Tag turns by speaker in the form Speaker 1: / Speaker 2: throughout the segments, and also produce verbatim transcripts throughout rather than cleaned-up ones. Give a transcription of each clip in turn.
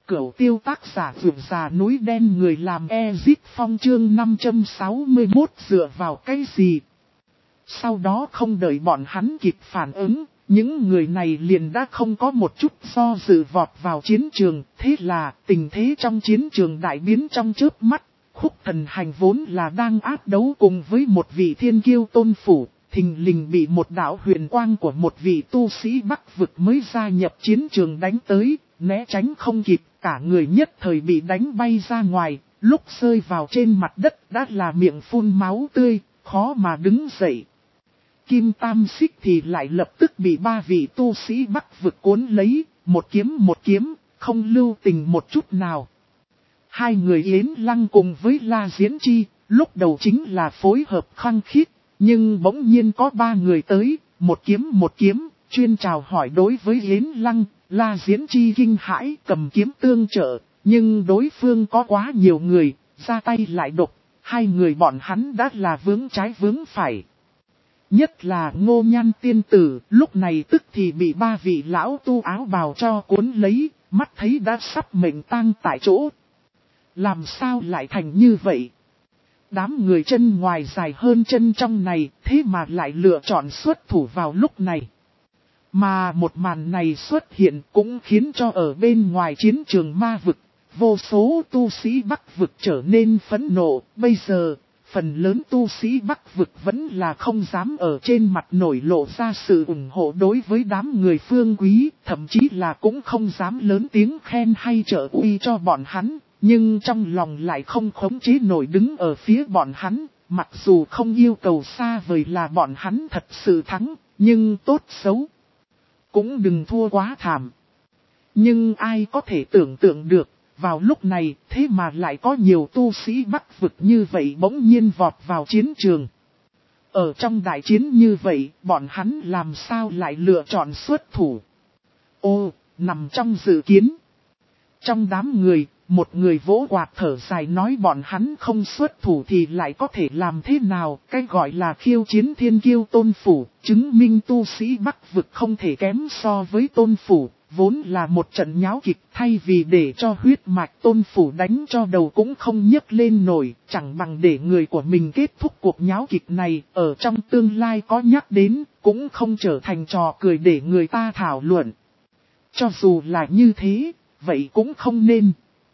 Speaker 1: Cửu tiêu tác giả vượt già núi đen người làm Ezit Phong chương năm trăm sáu mươi mốt dựa vào cái gì? Sau đó không đợi bọn hắn kịp phản ứng, những người này liền đã không có một chút do dự vọt vào chiến trường. Thế là tình thế trong chiến trường đại biến trong chớp mắt. Khúc Thần Hành vốn là đang ác đấu cùng với một vị thiên kiêu tôn phủ, thình lình bị một đạo huyền quang của một vị tu sĩ Bắc vực mới gia nhập chiến trường đánh tới, né tránh không kịp, cả người nhất thời bị đánh bay ra ngoài, lúc rơi vào trên mặt đất đã là miệng phun máu tươi, khó mà đứng dậy. Kim Tam Xích thì lại lập tức bị ba vị tu sĩ Bắc vực cuốn lấy, một kiếm một kiếm, không lưu tình một chút nào. Hai người Yến Lăng cùng với La Diễn Chi, lúc đầu chính là phối hợp khăng khít, nhưng bỗng nhiên có ba người tới, một kiếm một kiếm, chuyên chào hỏi đối với Yến Lăng, La Diễn Chi kinh hãi cầm kiếm tương trợ, nhưng đối phương có quá nhiều người, ra tay lại độc, hai người bọn hắn đã là vướng trái vướng phải. Nhất là Ngô Nhan tiên tử, lúc này tức thì bị ba vị lão tu áo bào cho cuốn lấy, mắt thấy đã sắp mệnh tang tại chỗ. Làm sao lại thành như vậy? Đám người chân ngoài dài hơn chân trong này, thế mà lại lựa chọn xuất thủ vào lúc này. Mà một màn này xuất hiện cũng khiến cho ở bên ngoài chiến trường ma vực, vô số tu sĩ Bắc vực trở nên phẫn nộ. Bây giờ, phần lớn tu sĩ Bắc vực vẫn là không dám ở trên mặt nổi lộ ra sự ủng hộ đối với đám người Phương Quý, thậm chí là cũng không dám lớn tiếng khen hay trợ uy cho bọn hắn. Nhưng trong lòng lại không khống chế nổi đứng ở phía bọn hắn, mặc dù không yêu cầu xa vời là bọn hắn thật sự thắng, nhưng tốt xấu cũng đừng thua quá thảm. Nhưng ai có thể tưởng tượng được, vào lúc này thế mà lại có nhiều tu sĩ Bắc vực như vậy bỗng nhiên vọt vào chiến trường. Ở trong đại chiến như vậy, bọn hắn làm sao lại lựa chọn xuất thủ? Ô, nằm trong dự kiến. Trong đám người, một người vỗ quạt thở dài nói bọn hắn không xuất thủ thì lại có thể làm thế nào, cái gọi là khiêu chiến thiên kiêu tôn phủ, chứng minh tu sĩ Bắc vực không thể kém so với tôn phủ, vốn là một trận nháo kịch, thay vì để cho huyết mạch tôn phủ đánh cho đầu cũng không nhấc lên nổi, chẳng bằng để người của mình kết thúc cuộc nháo kịch này, ở trong tương lai có nhắc đến, cũng không trở thành trò cười để người ta thảo luận. Cho dù là như thế, vậy cũng không nên.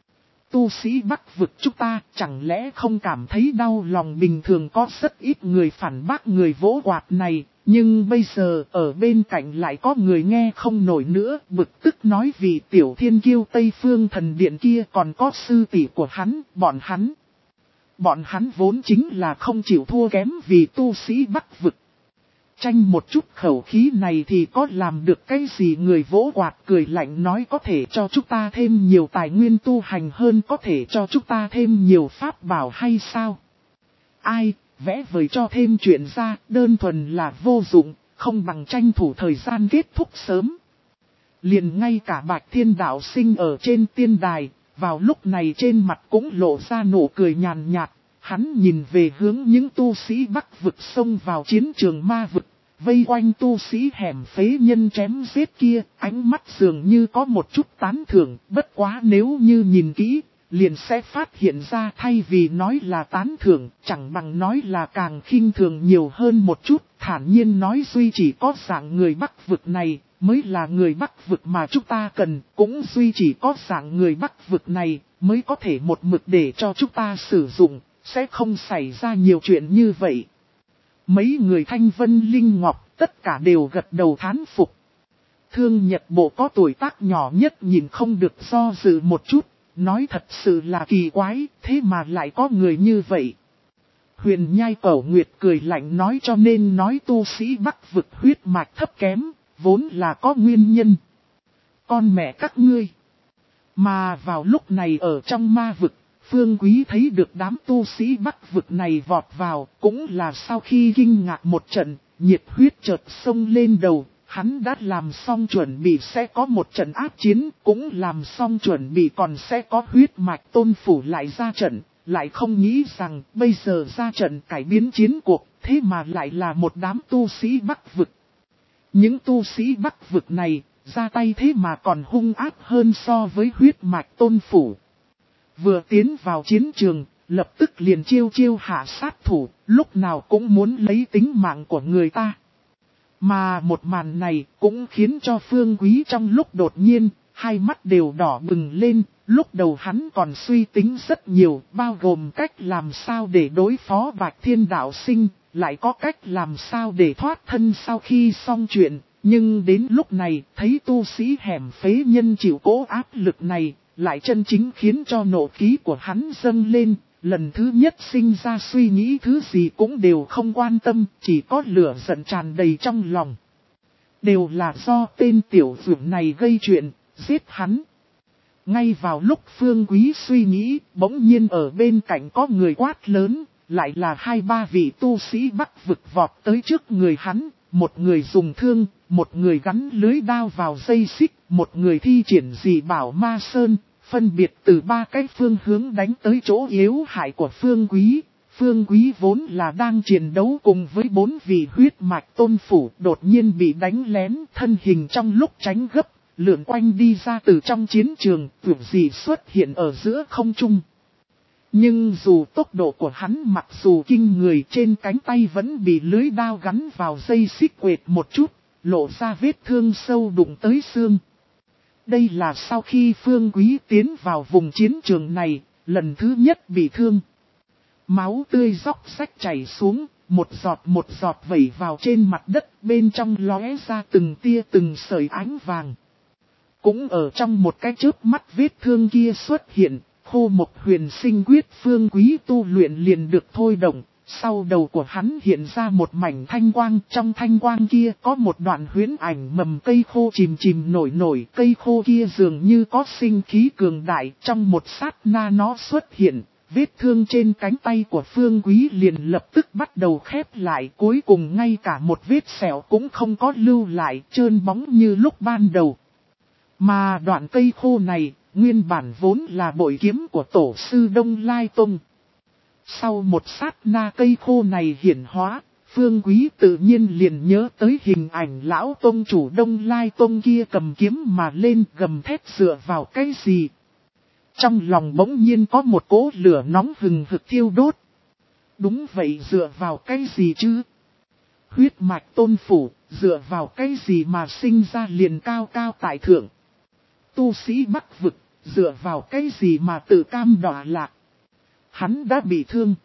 Speaker 1: Tu sĩ Bắc vực chúng ta chẳng lẽ không cảm thấy đau lòng? Bình thường có rất ít người phản bác người vỗ quạt này, nhưng bây giờ ở bên cạnh lại có người nghe không nổi nữa, bực tức nói vì tiểu thiên kiêu Tây Phương Thần Điện kia còn có sư tỷ của hắn, bọn hắn. Bọn hắn vốn chính là không chịu thua kém vì tu sĩ Bắc vực. Tranh một chút khẩu khí này thì có làm được cái gì? Người vỗ quạt cười lạnh nói có thể cho chúng ta thêm nhiều tài nguyên tu hành hơn, có thể cho chúng ta thêm nhiều pháp bảo hay sao? Ai, vẽ vời cho thêm chuyện ra, đơn thuần là vô dụng, không bằng tranh thủ thời gian kết thúc sớm. Liền ngay cả Bạch Thiên Đạo Sinh ở trên tiên đài, vào lúc này trên mặt cũng lộ ra nụ cười nhàn nhạt. Hắn nhìn về hướng những tu sĩ Bắc vực xông vào chiến trường ma vực, vây quanh tu sĩ hẻm phế nhân chém giết kia, ánh mắt dường như có một chút tán thưởng, bất quá nếu như nhìn kỹ, liền sẽ phát hiện ra thay vì nói là tán thưởng, chẳng bằng nói là càng khinh thường nhiều hơn một chút, thản nhiên nói duy chỉ có dạng người Bắc vực này, mới là người Bắc vực mà chúng ta cần, cũng duy chỉ có dạng người Bắc vực này, mới có thể một mực để cho chúng ta sử dụng. Sẽ không xảy ra nhiều chuyện như vậy. Mấy người Thanh Vân Linh Ngọc tất cả đều gật đầu thán phục. Thương Nhật Bộ có tuổi tác nhỏ nhất nhìn không được do dự một chút. Nói thật sự là kỳ quái, thế mà lại có người như vậy. Huyền Nhai Cẩu Nguyệt cười lạnh nói cho nên nói tu sĩ Bắc vực huyết mạch thấp kém, vốn là có nguyên nhân. Con mẹ các ngươi. Mà vào lúc này ở trong ma vực, Phương Quý thấy được đám tu sĩ Bắc vực này vọt vào, cũng là sau khi kinh ngạc một trận, nhiệt huyết chợt sông lên đầu, hắn đã làm xong chuẩn bị sẽ có một trận ác chiến, cũng làm xong chuẩn bị còn sẽ có huyết mạch tôn phủ lại ra trận, lại không nghĩ rằng bây giờ ra trận cải biến chiến cuộc, thế mà lại là một đám tu sĩ Bắc vực. Những tu sĩ Bắc vực này, ra tay thế mà còn hung ác hơn so với huyết mạch tôn phủ. Vừa tiến vào chiến trường, lập tức liền chiêu chiêu hạ sát thủ, lúc nào cũng muốn lấy tính mạng của người ta. Mà một màn này cũng khiến cho Phương Quý trong lúc đột nhiên, hai mắt đều đỏ bừng lên, lúc đầu hắn còn suy tính rất nhiều, bao gồm cách làm sao để đối phó Bạch Thiên Đạo Sinh, lại có cách làm sao để thoát thân sau khi xong chuyện, nhưng đến lúc này, thấy tu sĩ hẻm phế nhân chịu cố áp lực này, lại chân chính khiến cho nộ khí của hắn dâng lên, lần thứ nhất sinh ra suy nghĩ thứ gì cũng đều không quan tâm, chỉ có lửa giận tràn đầy trong lòng. Đều là do tên tiểu dược này gây chuyện, giết hắn. Ngay vào lúc Phương Quý suy nghĩ, bỗng nhiên ở bên cạnh có người quát lớn, lại là hai ba vị tu sĩ Bắc vực vọt tới trước người hắn, một người dùng thương, một người gắn lưới đao vào dây xích, một người thi triển dị bảo ma sơn, phân biệt từ ba cái phương hướng đánh tới chỗ yếu hại của Phương Quý. Phương Quý vốn là đang chiến đấu cùng với bốn vị huyết mạch tôn phủ, đột nhiên bị đánh lén, thân hình trong lúc tránh gấp, lượn quanh đi ra từ trong chiến trường, tưởng gì xuất hiện ở giữa không trung. Nhưng dù tốc độ của hắn mặc dù kinh người, trên cánh tay vẫn bị lưới đao gắn vào dây xích quệt một chút, lộ ra vết thương sâu đụng tới xương. Đây là sau khi Phương Quý tiến vào vùng chiến trường này, lần thứ nhất bị thương. Máu tươi róc rách chảy xuống, một giọt một giọt vẩy vào trên mặt đất, bên trong lóe ra từng tia từng sợi ánh vàng. Cũng ở trong một cái chớp mắt vết thương kia xuất hiện, khô một huyền sinh quyết Phương Quý tu luyện liền được thôi động. Sau đầu của hắn hiện ra một mảnh thanh quang, trong thanh quang kia có một đoạn huyễn ảnh mầm cây khô chìm chìm nổi nổi, cây khô kia dường như có sinh khí cường đại, trong một sát na nó xuất hiện, vết thương trên cánh tay của Phương Quý liền lập tức bắt đầu khép lại, cuối cùng ngay cả một vết sẹo cũng không có lưu lại, trơn bóng như lúc ban đầu. Mà đoạn cây khô này, nguyên bản vốn là bội kiếm của tổ sư Đông Lai Tông. Sau một sát na cây khô này hiển hóa, Phương Quý tự nhiên liền nhớ tới hình ảnh lão tông chủ Đông Lai Tông kia cầm kiếm mà lên gầm thét dựa vào cái gì. Trong lòng bỗng nhiên có một cỗ lửa nóng hừng hực thiêu đốt. Đúng vậy, dựa vào cái gì chứ? Huyết mạch tôn phủ, dựa vào cái gì mà sinh ra liền cao cao tại thượng? Tu sĩ Bắc vực, dựa vào cái gì mà tự cam đọa lạc? Hắn đã bị thương.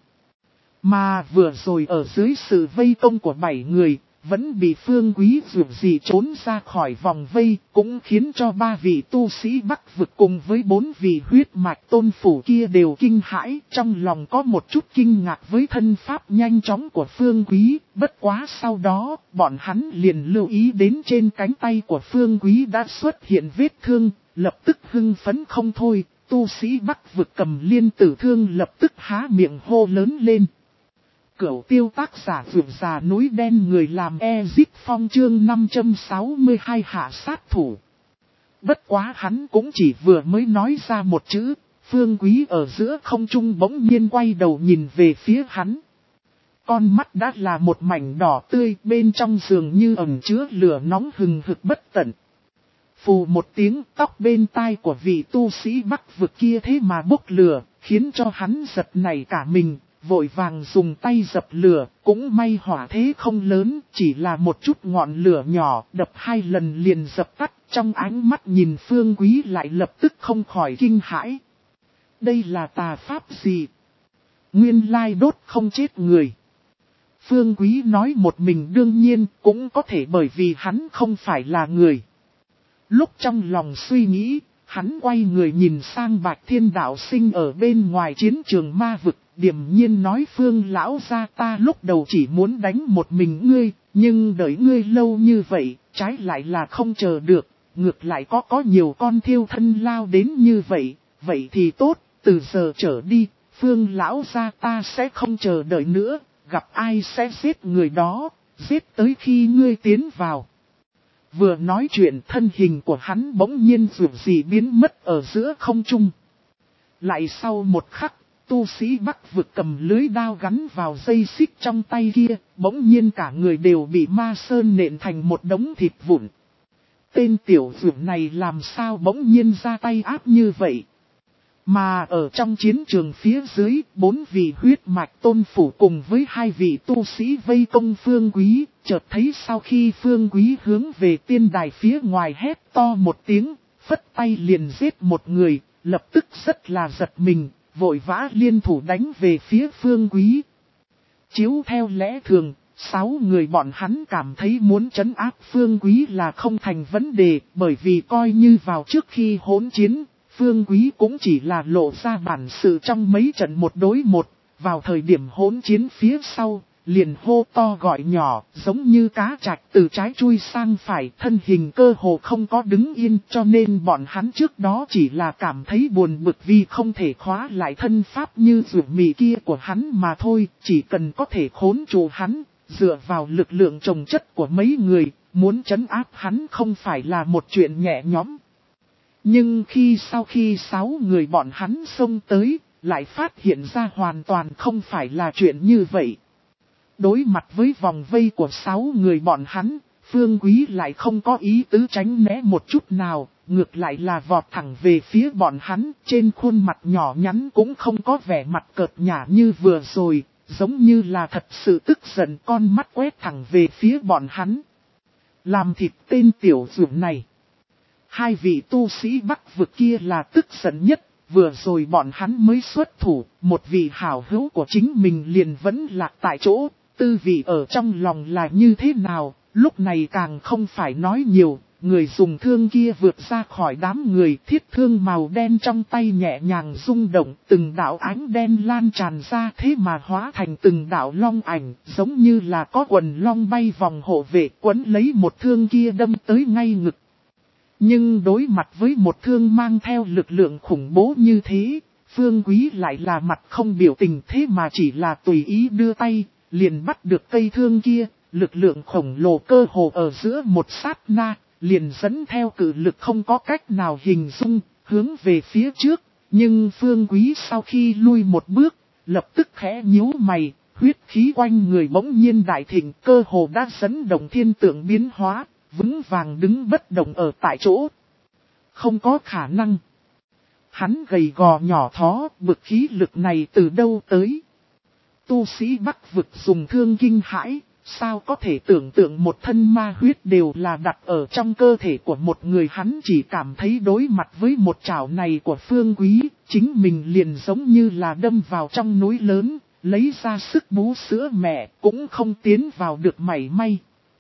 Speaker 1: Mà vừa rồi ở dưới sự vây công của bảy người, vẫn bị Phương Quý dù gì trốn ra khỏi vòng vây, cũng khiến cho ba vị tu sĩ Bắc vực cùng với bốn vị huyết mạch tôn phủ kia đều kinh hãi, trong lòng có một chút kinh ngạc với thân pháp nhanh chóng của Phương Quý, bất quá sau đó, bọn hắn liền lưu ý đến trên cánh tay của Phương Quý đã xuất hiện vết thương, lập tức hưng phấn không thôi. Tu sĩ Bắc vực cầm liên tử thương lập tức há miệng hô lớn lên. Cửu tiêu tác giả vượt già núi đen người làm Ezip Phong chương năm trăm sáu mươi hai hạ sát thủ. Bất quá hắn cũng chỉ vừa mới nói ra một chữ, Phương Quý ở giữa không trung bỗng nhiên quay đầu nhìn về phía hắn. Con mắt đã là một mảnh đỏ tươi, bên trong dường như ẩn chứa lửa nóng hừng hực bất tận. Phù một tiếng, tóc bên tai của vị tu sĩ Bắc vực kia thế mà bốc lửa, khiến cho hắn giật nảy cả mình, vội vàng dùng tay dập lửa, cũng may hỏa thế không lớn, chỉ là một chút ngọn lửa nhỏ, đập hai lần liền dập tắt, trong ánh mắt nhìn Phương Quý lại lập tức không khỏi kinh hãi. Đây là tà pháp gì? Nguyên lai đốt không chết người. Phương Quý nói một mình đương nhiên cũng có thể bởi vì hắn không phải là người. Lúc trong lòng suy nghĩ, hắn quay người nhìn sang Bạch Thiên Đạo Sinh ở bên ngoài chiến trường ma vực, điềm nhiên nói Phương lão gia ta lúc đầu chỉ muốn đánh một mình ngươi, nhưng đợi ngươi lâu như vậy, trái lại là không chờ được, ngược lại có có nhiều con thiêu thân lao đến như vậy, vậy thì tốt, từ giờ trở đi, Phương lão gia ta sẽ không chờ đợi nữa, gặp ai sẽ giết người đó, giết tới khi ngươi tiến vào. Vừa nói chuyện thân hình của hắn bỗng nhiên dù gì biến mất ở giữa không trung. Lại sau một khắc, tu sĩ Bắc vực cầm lưới đao gắn vào dây xích trong tay kia, bỗng nhiên cả người đều bị ma sơn nện thành một đống thịt vụn. Tên tiểu dược này làm sao bỗng nhiên ra tay áp như vậy. Mà ở trong chiến trường phía dưới, bốn vị huyết mạch tôn phủ cùng với hai vị tu sĩ vây công Phương Quý, chợt thấy sau khi Phương Quý hướng về tiên đài phía ngoài hét to một tiếng, phất tay liền giết một người, lập tức rất là giật mình, vội vã liên thủ đánh về phía Phương Quý. Chiếu theo lẽ thường, sáu người bọn hắn cảm thấy muốn trấn áp Phương Quý là không thành vấn đề, bởi vì coi như vào trước khi hỗn chiến, Phương Quý cũng chỉ là lộ ra bản sự trong mấy trận một đối một, vào thời điểm hỗn chiến phía sau, liền hô to gọi nhỏ, giống như cá trạch từ trái chui sang phải, thân hình cơ hồ không có đứng yên, cho nên bọn hắn trước đó chỉ là cảm thấy buồn bực vì không thể khóa lại thân pháp như rượu mì kia của hắn mà thôi, chỉ cần có thể khốn trụ hắn, dựa vào lực lượng trồng chất của mấy người, muốn trấn áp hắn không phải là một chuyện nhẹ nhõm. Nhưng khi sau khi sáu người bọn hắn xông tới, lại phát hiện ra hoàn toàn không phải là chuyện như vậy. Đối mặt với vòng vây của sáu người bọn hắn, Phương Quý lại không có ý tứ tránh né một chút nào, ngược lại là vọt thẳng về phía bọn hắn, trên khuôn mặt nhỏ nhắn cũng không có vẻ mặt cợt nhả như vừa rồi, giống như là thật sự tức giận, con mắt quét thẳng về phía bọn hắn. Làm thịt tên tiểu dũng này. Hai vị tu sĩ Bắc vực kia là tức giận nhất, vừa rồi bọn hắn mới xuất thủ, một vị hảo hữu của chính mình liền vẫn lạc tại chỗ, tư vị ở trong lòng là như thế nào, lúc này càng không phải nói nhiều, người dùng thương kia vượt ra khỏi đám người, thiết thương màu đen trong tay nhẹ nhàng rung động, từng đạo ánh đen lan tràn ra thế mà hóa thành từng đạo long ảnh, giống như là có quần long bay vòng hộ vệ quấn lấy một thương kia đâm tới ngay ngực. Nhưng đối mặt với một thương mang theo lực lượng khủng bố như thế, Phương Quý lại là mặt không biểu tình thế mà chỉ là tùy ý đưa tay, liền bắt được cây thương kia, lực lượng khổng lồ cơ hồ ở giữa một sát na, liền dẫn theo cự lực không có cách nào hình dung, hướng về phía trước, nhưng Phương Quý sau khi lui một bước, lập tức khẽ nhíu mày, huyết khí quanh người bỗng nhiên đại thịnh, cơ hồ đã dẫn động thiên tượng biến hóa. Vững vàng đứng bất động ở tại chỗ. Không có khả năng. Hắn gầy gò nhỏ thó, bực khí lực này từ đâu tới. Tu sĩ Bắc vực dùng thương kinh hãi, sao có thể tưởng tượng một thân ma huyết đều là đặt ở trong cơ thể của một người, hắn chỉ cảm thấy đối mặt với một chảo này của Phương Quý, chính mình liền giống như là đâm vào trong núi lớn, lấy ra sức bú sữa mẹ cũng không tiến vào được mảy may.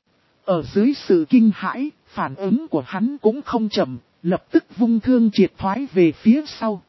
Speaker 1: Ở dưới sự kinh hãi, phản ứng của hắn cũng không chậm, lập tức vung thương triệt thoái về phía sau.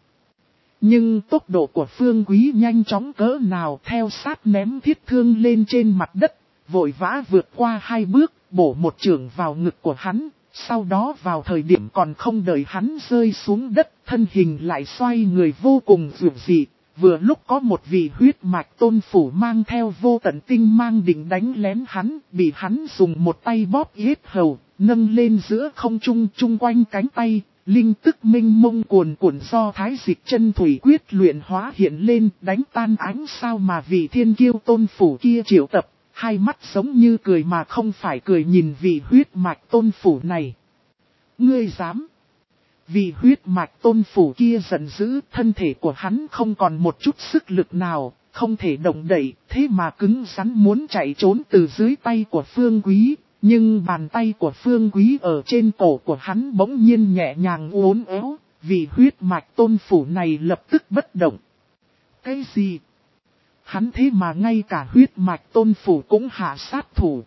Speaker 1: Nhưng tốc độ của Phương Quý nhanh chóng cỡ nào, theo sát ném thiết thương lên trên mặt đất, vội vã vượt qua hai bước, bổ một chưởng vào ngực của hắn, sau đó vào thời điểm còn không đợi hắn rơi xuống đất, thân hình lại xoay người vô cùng dường dị. Vừa lúc có một vị huyết mạch tôn phủ mang theo vô tận tinh mang định đánh lén hắn, bị hắn dùng một tay bóp yết hầu, nâng lên giữa không trung chung quanh cánh tay, linh tức minh mông cuồn cuộn do thái dịch chân thủy quyết luyện hóa hiện lên, đánh tan ánh sao mà vị thiên kiêu tôn phủ kia triệu tập, hai mắt giống như cười mà không phải cười nhìn vị huyết mạch tôn phủ này. Ngươi dám? Vì huyết mạch tôn phủ kia giận dữ, thân thể của hắn không còn một chút sức lực nào, không thể động đậy, thế mà cứng rắn muốn chạy trốn từ dưới tay của Phương Quý, nhưng bàn tay của Phương Quý ở trên cổ của hắn bỗng nhiên nhẹ nhàng uốn éo, vì huyết mạch tôn phủ này lập tức bất động. Cái gì? Hắn thế mà ngay cả huyết mạch tôn phủ cũng hạ sát thủ.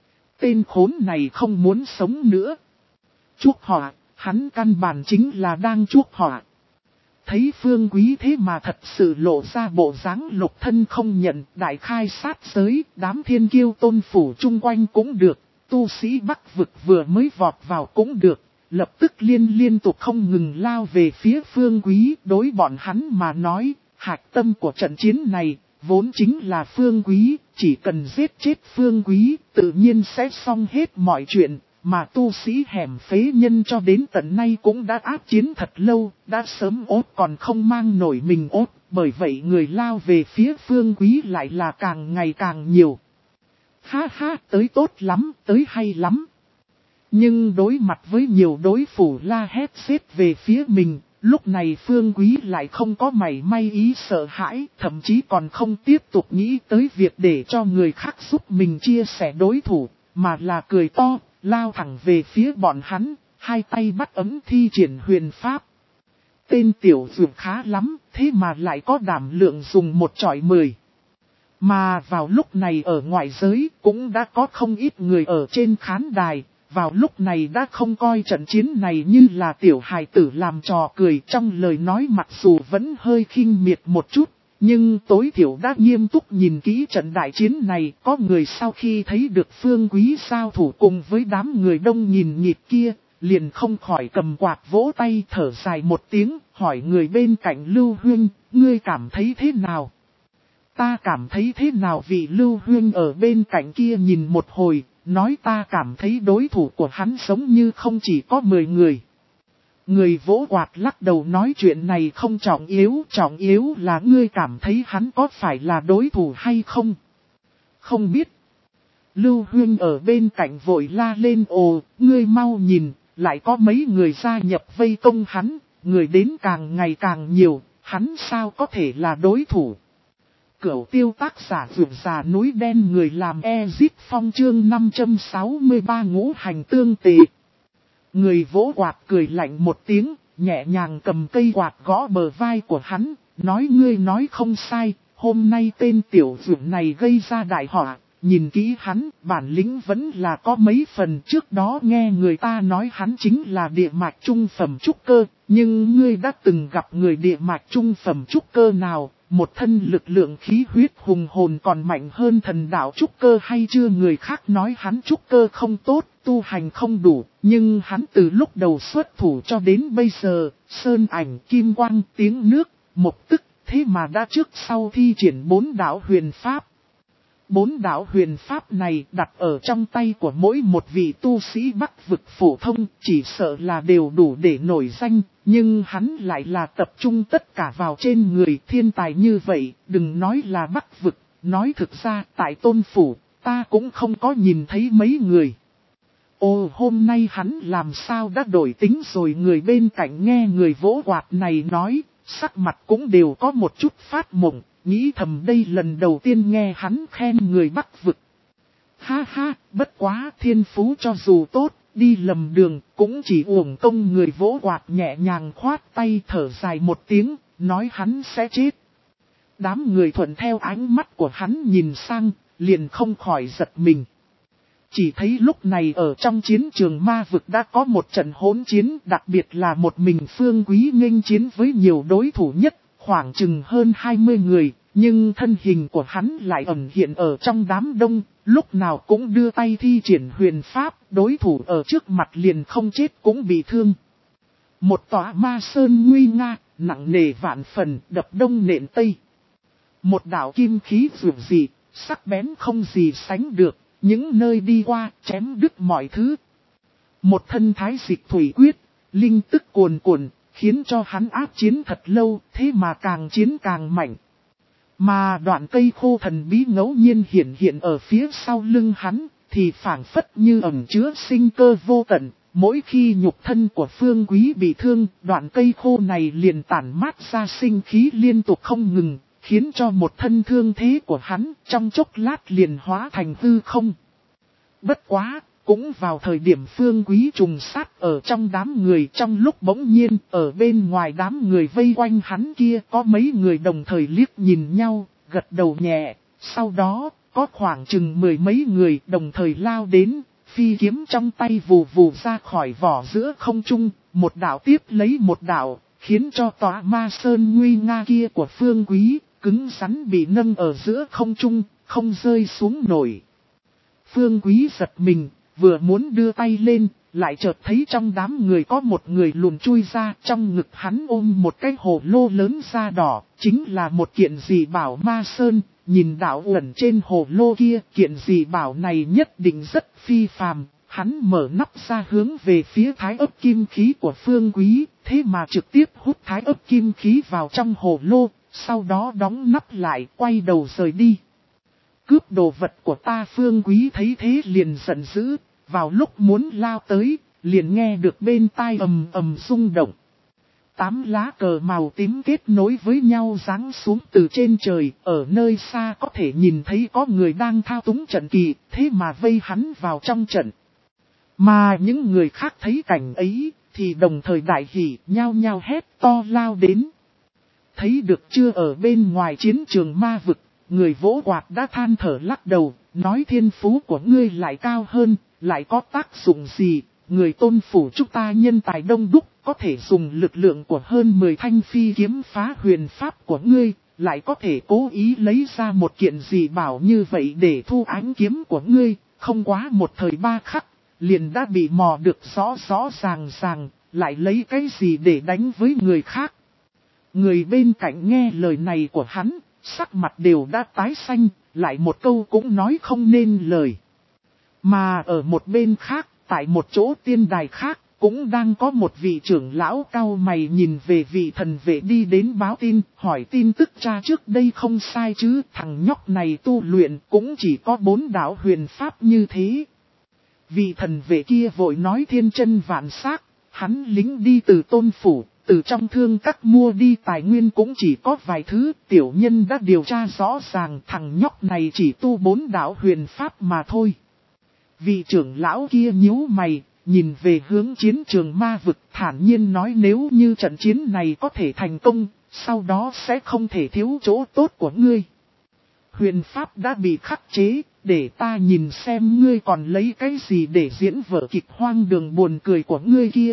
Speaker 1: Tên khốn này không muốn sống nữa. Chuốc họa. Hắn căn bản chính là đang chuốc họa. Thấy Phương Quý thế mà thật sự lộ ra bộ dáng lục thân không nhận, đại khai sát giới, đám thiên kiêu tôn phủ chung quanh cũng được, tu sĩ Bắc vực vừa mới vọt vào cũng được, lập tức liên liên tục không ngừng lao về phía Phương Quý, đối bọn hắn mà nói, hạch tâm của trận chiến này, vốn chính là Phương Quý, chỉ cần giết chết Phương Quý, tự nhiên sẽ xong hết mọi chuyện. Mà tu sĩ hẻm phế nhân cho đến tận nay cũng đã áp chiến thật lâu, đã sớm ốt còn không mang nổi mình ốt, bởi vậy người lao về phía Phương Quý lại là càng ngày càng nhiều. Ha ha, tới tốt lắm, tới hay lắm. Nhưng đối mặt với nhiều đối thủ la hét xếp về phía mình, lúc này Phương Quý lại không có mảy may ý sợ hãi, thậm chí còn không tiếp tục nghĩ tới việc để cho người khác giúp mình chia sẻ đối thủ, mà là cười to, lao thẳng về phía bọn hắn, hai tay bắt ấm thi triển huyền pháp. Tên tiểu dược khá lắm, thế mà lại có đảm lượng dùng một chọi mười. Mà vào lúc này ở ngoại giới cũng đã có không ít người ở trên khán đài, vào lúc này đã không coi trận chiến này như là tiểu hài tử làm trò cười, trong lời nói mặc dù vẫn hơi khinh miệt một chút, nhưng tối thiểu đã nghiêm túc nhìn kỹ trận đại chiến này. Có người sau khi thấy được Phương Quý giao thủ cùng với đám người đông nhìn nhịp kia, liền không khỏi cầm quạt vỗ tay thở dài một tiếng, hỏi người bên cạnh Lưu Huynh, ngươi cảm thấy thế nào? Ta cảm thấy thế nào? Vị Lưu Huynh ở bên cạnh kia nhìn một hồi, nói ta cảm thấy đối thủ của hắn giống như không chỉ có mười người. Người vỗ quạt lắc đầu nói chuyện này không trọng yếu, trọng yếu là ngươi cảm thấy hắn có phải là đối thủ hay không? Không biết. Lưu Huynh ở bên cạnh vội la lên, ồ, ngươi mau nhìn, lại có mấy người gia nhập vây công hắn, người đến càng ngày càng nhiều, hắn sao có thể là đối thủ? Cửu tiêu tác giả vượt già núi đen, người làm Ezit Phong chương năm trăm sáu mươi ba ngũ hành tương tệ. Người vỗ quạt cười lạnh một tiếng, nhẹ nhàng cầm cây quạt gõ bờ vai của hắn, nói ngươi nói không sai, hôm nay tên tiểu vượt này gây ra đại họa, nhìn kỹ hắn, bản lĩnh vẫn là có mấy phần. Trước đó nghe người ta nói hắn chính là địa mạch trung phẩm trúc cơ, nhưng ngươi đã từng gặp người địa mạch trung phẩm trúc cơ nào? Một thân lực lượng khí huyết hùng hồn còn mạnh hơn thần đạo trúc cơ hay chưa? Người khác nói hắn trúc cơ không tốt, tu hành không đủ, nhưng hắn từ lúc đầu xuất thủ cho đến bây giờ, sơn ảnh, kim quang, tiếng nước, một tức, thế mà đã trước sau thi triển bốn đạo huyền pháp. Bốn đạo huyền pháp này đặt ở trong tay của mỗi một vị tu sĩ Bắc vực phổ thông, chỉ sợ là đều đủ để nổi danh, nhưng hắn lại là tập trung tất cả vào trên người. Thiên tài như vậy, đừng nói là Bắc vực, nói thực ra tại Tôn Phủ, ta cũng không có nhìn thấy mấy người. Ồ, hôm nay hắn làm sao đã đổi tính rồi? Người bên cạnh nghe người vỗ quạt này nói, sắc mặt cũng đều có một chút phát mộng. Nghĩ thầm đây lần đầu tiên nghe hắn khen người Bắc vực. Ha ha, bất quá thiên phú cho dù tốt, đi lầm đường cũng chỉ uổng công. Người vỗ quạt nhẹ nhàng khoát tay thở dài một tiếng, nói hắn sẽ chết. Đám người thuận theo ánh mắt của hắn nhìn sang, liền không khỏi giật mình. Chỉ thấy lúc này ở trong chiến trường ma vực đã có một trận hỗn chiến, đặc biệt là một mình Phương Quý nghênh chiến với nhiều đối thủ nhất. Khoảng chừng hơn hai mươi người, nhưng thân hình của hắn lại ẩn hiện ở trong đám đông, lúc nào cũng đưa tay thi triển huyền pháp, đối thủ ở trước mặt liền không chết cũng bị thương. Một tòa ma sơn nguy nga, nặng nề vạn phần, đập đông nện tây. Một đạo kim khí vượt dị, sắc bén không gì sánh được, những nơi đi qua, chém đứt mọi thứ. Một thân thái dịch thủy quyết, linh tức cuồn cuộn, khiến cho hắn áp chiến thật lâu, thế mà càng chiến càng mạnh. Mà đoạn cây khô thần bí ngẫu nhiên hiện hiện ở phía sau lưng hắn, thì phảng phất như ẩn chứa sinh cơ vô tận. Mỗi khi nhục thân của Phương Quý bị thương, đoạn cây khô này liền tản mát ra sinh khí liên tục không ngừng, khiến cho một thân thương thế của hắn trong chốc lát liền hóa thành hư không. Bất quá! Cũng vào thời điểm Phương Quý trùng sát ở trong đám người, trong lúc bỗng nhiên ở bên ngoài đám người vây quanh hắn kia có mấy người đồng thời liếc nhìn nhau, gật đầu nhẹ. Sau đó có khoảng chừng mười mấy người đồng thời lao đến, phi kiếm trong tay vù vù ra khỏi vỏ giữa không trung, một đạo tiếp lấy một đạo, khiến cho tòa ma sơn nguy nga kia của Phương Quý cứng rắn bị nâng ở giữa không trung, không rơi xuống nổi. Phương Quý giật mình. Vừa muốn đưa tay lên, lại chợt thấy trong đám người có một người lùn chui ra, trong ngực hắn ôm một cái hồ lô lớn da đỏ, chính là một kiện dị bảo ma sơn. Nhìn đạo uẩn trên hồ lô kia, kiện dị bảo này nhất định rất phi phàm. Hắn mở nắp ra hướng về phía thái ấp kim khí của Phương Quý, thế mà trực tiếp hút thái ấp kim khí vào trong hồ lô, sau đó đóng nắp lại, quay đầu rời đi. Cướp đồ vật của ta! Phương Quý thấy thế liền giận dữ, vào lúc muốn lao tới, liền nghe được bên tai ầm ầm rung động. Tám lá cờ màu tím kết nối với nhau giáng xuống từ trên trời, ở nơi xa có thể nhìn thấy có người đang thao túng trận kỳ, thế mà vây hắn vào trong trận. Mà những người khác thấy cảnh ấy, thì đồng thời đại hỉ, nhao nhao hét to lao đến. Thấy được chưa, ở bên ngoài chiến trường ma vực, người vỗ quạt đã than thở lắc đầu, nói thiên phú của ngươi lại cao hơn, lại có tác dụng gì, người tôn phủ chúng ta nhân tài đông đúc, có thể dùng lực lượng của hơn mười thanh phi kiếm phá huyền pháp của ngươi, lại có thể cố ý lấy ra một kiện gì bảo như vậy để thu ánh kiếm của ngươi, không quá một thời ba khắc, liền đã bị mò được rõ rõ ràng ràng, lại lấy cái gì để đánh với người khác. Người bên cạnh nghe lời này của hắn, sắc mặt đều đã tái xanh, lại một câu cũng nói không nên lời. Mà ở một bên khác, tại một chỗ tiên đài khác, cũng đang có một vị trưởng lão cao mày nhìn về vị thần vệ đi đến báo tin, hỏi tin tức cha trước đây không sai chứ, thằng nhóc này tu luyện cũng chỉ có bốn đạo huyền pháp như thế. Vị thần vệ kia vội nói thiên chân vạn xác, hắn lính đi từ tôn phủ, từ trong thương các mua đi tài nguyên cũng chỉ có vài thứ, tiểu nhân đã điều tra rõ ràng thằng nhóc này chỉ tu bốn đạo huyền pháp mà thôi. Vị trưởng lão kia nhíu mày, nhìn về hướng chiến trường ma vực, thản nhiên nói nếu như trận chiến này có thể thành công, sau đó sẽ không thể thiếu chỗ tốt của ngươi. Huyền pháp đã bị khắc chế, để ta nhìn xem ngươi còn lấy cái gì để diễn vở kịch hoang đường buồn cười của ngươi kia.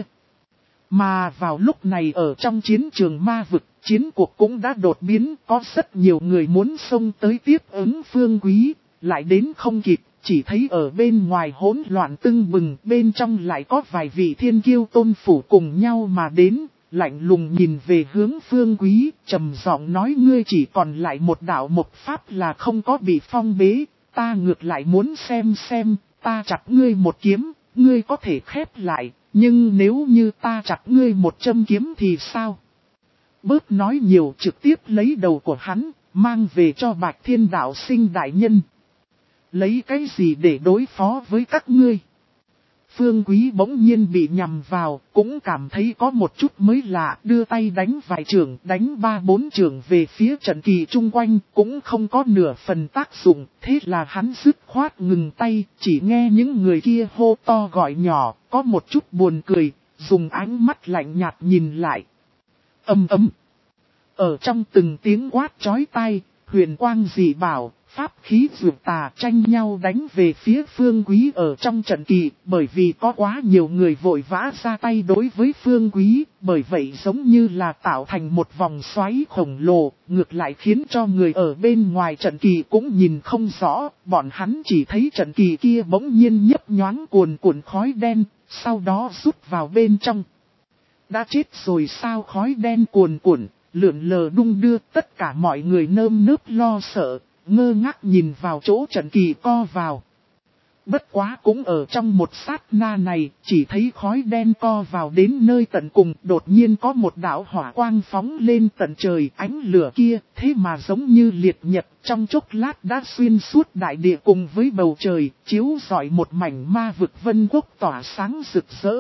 Speaker 1: Mà vào lúc này ở trong chiến trường ma vực, chiến cuộc cũng đã đột biến, có rất nhiều người muốn xông tới tiếp ứng Phương Quý, lại đến không kịp, chỉ thấy ở bên ngoài hỗn loạn tưng bừng, bên trong lại có vài vị thiên kiêu tôn phủ cùng nhau mà đến, lạnh lùng nhìn về hướng Phương Quý, trầm giọng nói ngươi chỉ còn lại một đạo một pháp là không có bị phong bế, ta ngược lại muốn xem xem, ta chặt ngươi một kiếm, ngươi có thể khép lại. Nhưng nếu như ta chặt ngươi một châm kiếm thì sao? Bớt nói nhiều, trực tiếp lấy đầu của hắn, mang về cho Bạch Thiên Đạo Sinh đại nhân. Lấy cái gì để đối phó với các ngươi? Phương Quý bỗng nhiên bị nhầm vào, cũng cảm thấy có một chút mới lạ, đưa tay đánh vài trường, đánh ba bốn trường về phía trận kỳ chung quanh, cũng không có nửa phần tác dụng, thế là hắn dứt khoát ngừng tay, chỉ nghe những người kia hô to gọi nhỏ, có một chút buồn cười, dùng ánh mắt lạnh nhạt nhìn lại. Ầm ầm. Ở trong từng tiếng quát chói tai, huyền quang dị bảo, pháp khí vượt tà tranh nhau đánh về phía Phương Quý ở trong trận kỳ, bởi vì có quá nhiều người vội vã ra tay đối với Phương Quý, bởi vậy giống như là tạo thành một vòng xoáy khổng lồ, ngược lại khiến cho người ở bên ngoài trận kỳ cũng nhìn không rõ, bọn hắn chỉ thấy trận kỳ kia bỗng nhiên nhấp nhoáng cuồn cuộn khói đen, sau đó rút vào bên trong. Đã chết rồi sao? Khói đen cuồn cuộn, lượn lờ đung đưa, tất cả mọi người nơm nớp lo sợ, ngơ ngác nhìn vào chỗ trận kỳ co vào. Bất quá cũng ở trong một sát na này, chỉ thấy khói đen co vào đến nơi tận cùng, đột nhiên có một đạo hỏa quang phóng lên tận trời, ánh lửa kia, thế mà giống như liệt nhật, trong chốc lát đã xuyên suốt đại địa cùng với bầu trời, chiếu rọi một mảnh ma vực vân quốc tỏa sáng rực rỡ.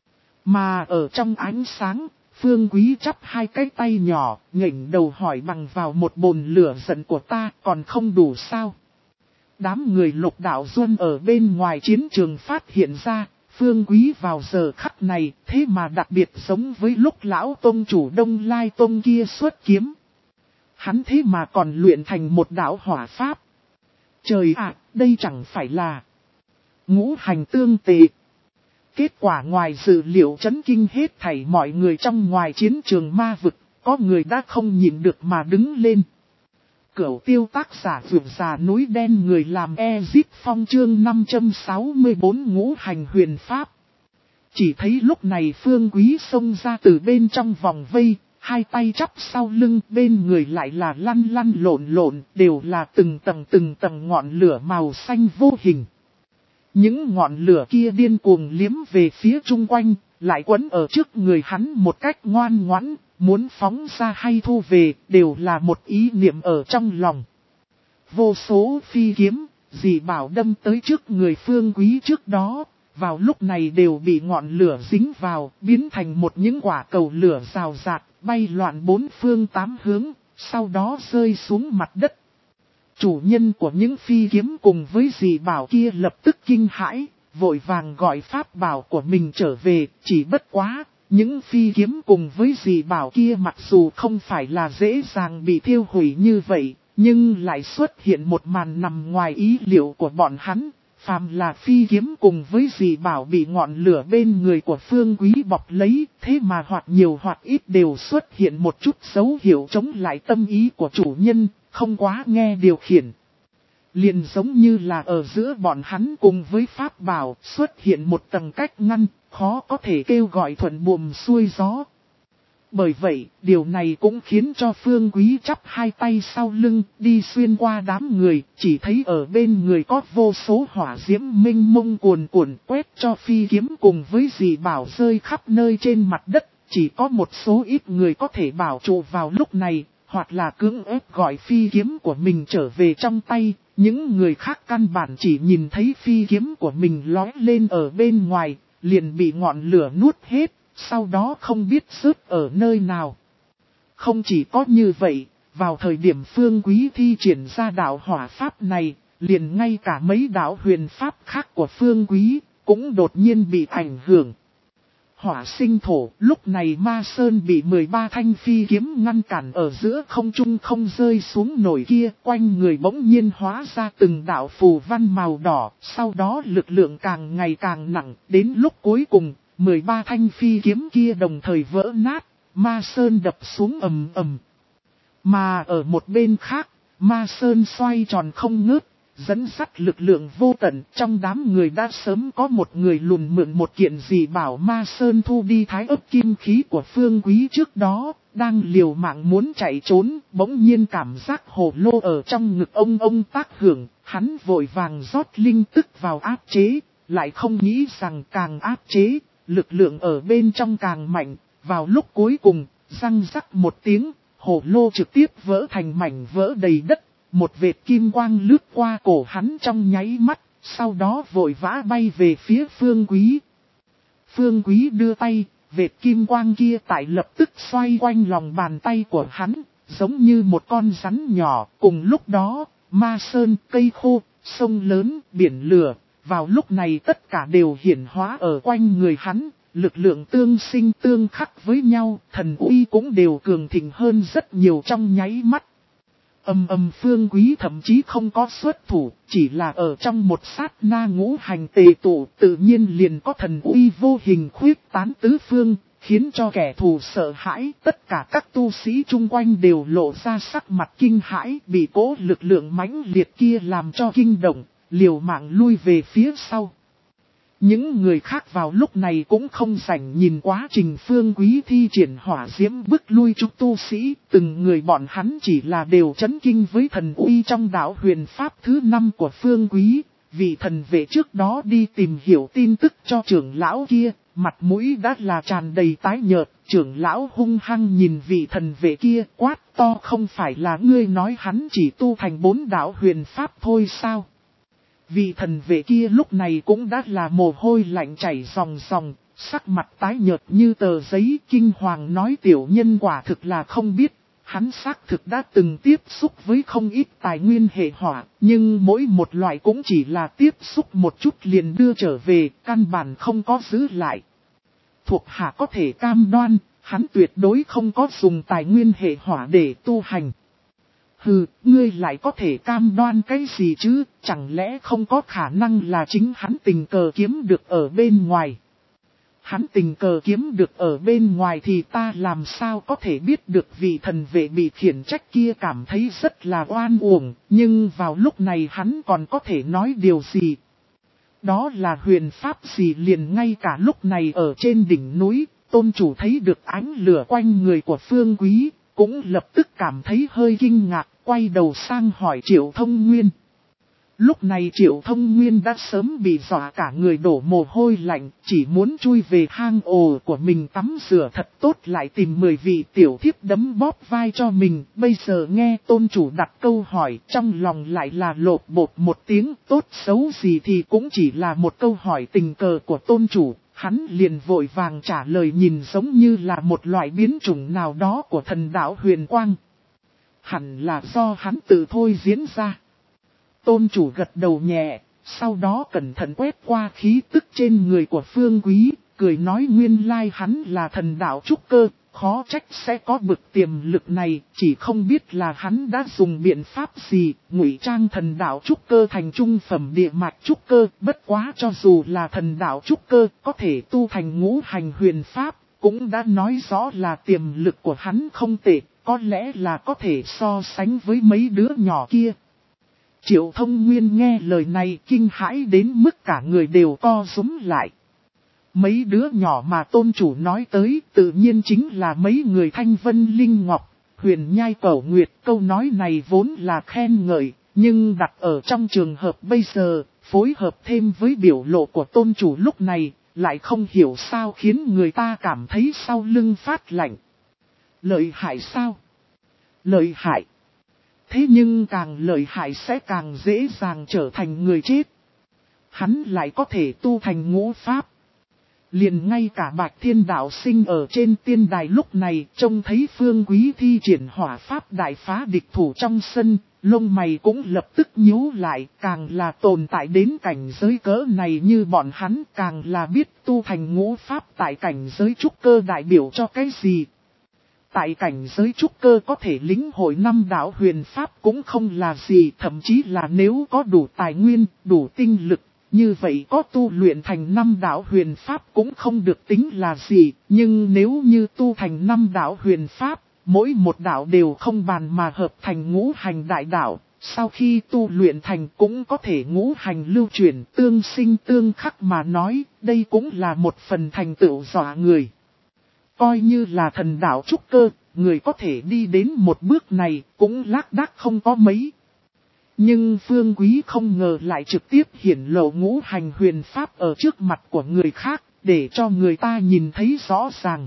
Speaker 1: Mà ở trong ánh sáng, Phương Quý chắp hai cái tay nhỏ, ngẩng đầu hỏi bằng vào một bồn lửa giận của ta còn không đủ sao? Đám người Lục Đạo Duân ở bên ngoài chiến trường phát hiện ra, Phương Quý vào giờ khắc này, thế mà đặc biệt giống với lúc lão tông chủ Đông Lai Tông kia xuất kiếm. Hắn thế mà còn luyện thành một đạo hỏa pháp. Trời ạ, đây chẳng phải là ngũ hành tương tệ. Kết quả ngoài dự liệu chấn kinh hết thảy mọi người trong ngoài chiến trường ma vực, có người đã không nhịn được mà đứng lên. Cửu tiêu tác giả vượt già núi đen người làm Ezip Phong chương năm trăm sáu mươi bốn ngũ hành huyền pháp. Chỉ thấy lúc này Phương Quý xông ra từ bên trong vòng vây, hai tay chắp sau lưng, bên người lại là lăn lăn lộn lộn, đều là từng tầng từng tầng ngọn lửa màu xanh vô hình. Những ngọn lửa kia điên cuồng liếm về phía chung quanh, lại quấn ở trước người hắn một cách ngoan ngoãn, muốn phóng ra hay thu về, đều là một ý niệm ở trong lòng. Vô số phi kiếm, dị bảo đâm tới trước người Phương Quý trước đó, vào lúc này đều bị ngọn lửa dính vào, biến thành một những quả cầu lửa rào rạt, bay loạn bốn phương tám hướng, sau đó rơi xuống mặt đất. Chủ nhân của những phi kiếm cùng với dị bảo kia lập tức kinh hãi, vội vàng gọi pháp bảo của mình trở về, chỉ bất quá. Những phi kiếm cùng với dị bảo kia mặc dù không phải là dễ dàng bị thiêu hủy như vậy, nhưng lại xuất hiện một màn nằm ngoài ý liệu của bọn hắn. Phàm là phi kiếm cùng với dị bảo bị ngọn lửa bên người của Phương Quý bọc lấy, thế mà hoặc nhiều hoặc ít đều xuất hiện một chút dấu hiệu chống lại tâm ý của chủ nhân, không quá nghe điều khiển. Liền giống như là ở giữa bọn hắn cùng với pháp bảo xuất hiện một tầng cách ngăn, khó có thể kêu gọi thuận buồm xuôi gió. Bởi vậy, điều này cũng khiến cho Phương Quý chắp hai tay sau lưng, đi xuyên qua đám người, chỉ thấy ở bên người có vô số hỏa diễm minh mông cuồn cuộn quét cho phi kiếm cùng với dị bảo rơi khắp nơi trên mặt đất, chỉ có một số ít người có thể bảo trụ vào lúc này, hoặc là cưỡng ép gọi phi kiếm của mình trở về trong tay, những người khác căn bản chỉ nhìn thấy phi kiếm của mình lói lên ở bên ngoài, liền bị ngọn lửa nuốt hết. Sau đó không biết rớt ở nơi nào. Không chỉ có như vậy, vào thời điểm Phương Quý thi triển ra đạo hỏa pháp này, liền ngay cả mấy đạo huyền pháp khác của Phương Quý, cũng đột nhiên bị ảnh hưởng. Hỏa sinh thổ, lúc này Ma Sơn bị mười ba thanh phi kiếm ngăn cản ở giữa không trung không rơi xuống nổi kia, quanh người bỗng nhiên hóa ra từng đạo phù văn màu đỏ, sau đó lực lượng càng ngày càng nặng, đến lúc cuối cùng, mười ba thanh phi kiếm kia đồng thời vỡ nát, Ma Sơn đập xuống ầm ầm. Mà ở một bên khác, Ma Sơn xoay tròn không ngớt, dẫn dắt lực lượng vô tận. Trong đám người đã sớm có một người lùn mượn một kiện dị bảo Ma Sơn thu đi thái ấp kim khí của Phương Quý trước đó, đang liều mạng muốn chạy trốn, bỗng nhiên cảm giác hồ lô ở trong ngực ông ông tác hưởng, hắn vội vàng rót linh tức vào áp chế, lại không nghĩ rằng càng áp chế, lực lượng ở bên trong càng mạnh, vào lúc cuối cùng, răng rắc một tiếng, hồ lô trực tiếp vỡ thành mảnh vỡ đầy đất, một vệt kim quang lướt qua cổ hắn trong nháy mắt, sau đó vội vã bay về phía Phương Quý. Phương Quý đưa tay, vệt kim quang kia tại lập tức xoay quanh lòng bàn tay của hắn, giống như một con rắn nhỏ, cùng lúc đó, Ma Sơn, cây khô, sông lớn, biển lửa. Vào lúc này tất cả đều hiển hóa ở quanh người hắn, lực lượng tương sinh tương khắc với nhau, thần uy cũng đều cường thịnh hơn rất nhiều trong nháy mắt. Âm âm Phương Quý thậm chí không có xuất thủ, chỉ là ở trong một sát na ngũ hành tề tụ tự nhiên liền có thần uy vô hình khuyết tán tứ phương, khiến cho kẻ thù sợ hãi, tất cả các tu sĩ chung quanh đều lộ ra sắc mặt kinh hãi, bị cố lực lượng mãnh liệt kia làm cho kinh động. Liều mạng lui về phía sau. Những người khác vào lúc này cũng không rảnh nhìn quá trình Phương Quý thi triển hỏa diễm bức lui chúng tu sĩ, từng người bọn hắn chỉ là đều chấn kinh với thần uy trong đạo huyền pháp thứ năm của Phương Quý, vì thần vệ trước đó đi tìm hiểu tin tức cho trưởng lão kia, mặt mũi đã là tràn đầy tái nhợt, trưởng lão hung hăng nhìn vị thần vệ kia quát to không phải là ngươi nói hắn chỉ tu thành bốn đạo huyền pháp thôi sao? Vị thần vệ kia lúc này cũng đã là mồ hôi lạnh chảy ròng ròng, sắc mặt tái nhợt như tờ giấy, kinh hoàng nói tiểu nhân quả thực là không biết. Hắn xác thực đã từng tiếp xúc với không ít tài nguyên hệ hỏa, nhưng mỗi một loại cũng chỉ là tiếp xúc một chút liền đưa trở về, căn bản không có giữ lại. Thuộc hạ có thể cam đoan, hắn tuyệt đối không có dùng tài nguyên hệ hỏa để tu hành. Hừ, ngươi lại có thể cam đoan cái gì chứ, chẳng lẽ không có khả năng là chính hắn tình cờ kiếm được ở bên ngoài. Hắn tình cờ kiếm được ở bên ngoài thì ta làm sao có thể biết được vị thần vệ bị khiển trách kia cảm thấy rất là oan uổng, nhưng vào lúc này hắn còn có thể nói điều gì. Đó là huyền pháp gì liền ngay cả lúc này ở trên đỉnh núi, tôn chủ thấy được ánh lửa quanh người của Phương Quý, cũng lập tức cảm thấy hơi kinh ngạc, quay đầu sang hỏi Triệu Thông Nguyên. Lúc này Triệu Thông Nguyên đã sớm bị dọa cả người đổ mồ hôi lạnh, chỉ muốn chui về hang ổ của mình tắm rửa thật tốt lại tìm mười vị tiểu thiếp đấm bóp vai cho mình. Bây giờ nghe tôn chủ đặt câu hỏi, trong lòng lại là lột bột một tiếng, tốt xấu gì thì cũng chỉ là một câu hỏi tình cờ của tôn chủ. Hắn liền vội vàng trả lời nhìn giống như là một loại biến chủng nào đó của thần đạo huyền quang. Hẳn là do hắn tự thôi diễn ra. Tôn chủ gật đầu nhẹ, sau đó cẩn thận quét qua khí tức trên người của Phương Quý, cười nói nguyên lai hắn là thần đạo trúc cơ, khó trách sẽ có bực tiềm lực này, chỉ không biết là hắn đã dùng biện pháp gì, ngụy trang thần đạo trúc cơ thành trung phẩm địa mạch trúc cơ, bất quá cho dù là thần đạo trúc cơ, có thể tu thành ngũ hành huyền pháp, cũng đã nói rõ là tiềm lực của hắn không tệ, có lẽ là có thể so sánh với mấy đứa nhỏ kia. Triệu Thông Nguyên nghe lời này kinh hãi đến mức cả người đều co rúm lại. Mấy đứa nhỏ mà tôn chủ nói tới tự nhiên chính là mấy người Thanh Vân Linh Ngọc, Huyền Nhai Cẩu Nguyệt. Câu nói này vốn là khen ngợi, nhưng đặt ở trong trường hợp bây giờ, phối hợp thêm với biểu lộ của tôn chủ lúc này, lại không hiểu sao khiến người ta cảm thấy sau lưng phát lạnh. Lợi hại sao? Lợi hại. Thế nhưng càng lợi hại sẽ càng dễ dàng trở thành người chết. Hắn lại có thể tu thành ngũ pháp. Liền ngay cả Bạch Thiên Đạo Sinh ở trên tiên đài lúc này trông thấy Phương Quý thi triển hỏa pháp đại phá địch thủ trong sân, lông mày cũng lập tức nhíu lại, càng là tồn tại đến cảnh giới cỡ này như bọn hắn càng là biết tu thành ngũ pháp tại cảnh giới trúc cơ đại biểu cho cái gì. Tại cảnh giới trúc cơ có thể lĩnh hội năm đạo huyền pháp cũng không là gì, thậm chí là nếu có đủ tài nguyên, đủ tinh lực, như vậy có tu luyện thành năm đạo huyền pháp cũng không được tính là gì, nhưng nếu như tu thành năm đạo huyền pháp, mỗi một đạo đều không bàn mà hợp thành ngũ hành đại đạo, sau khi tu luyện thành cũng có thể ngũ hành lưu chuyển tương sinh tương khắc mà nói, đây cũng là một phần thành tựu dọa người. Coi như là thần đạo trúc cơ, người có thể đi đến một bước này cũng lác đác không có mấy. Nhưng Phương Quý không ngờ lại trực tiếp hiển lộ ngũ hành huyền pháp ở trước mặt của người khác, để cho người ta nhìn thấy rõ ràng.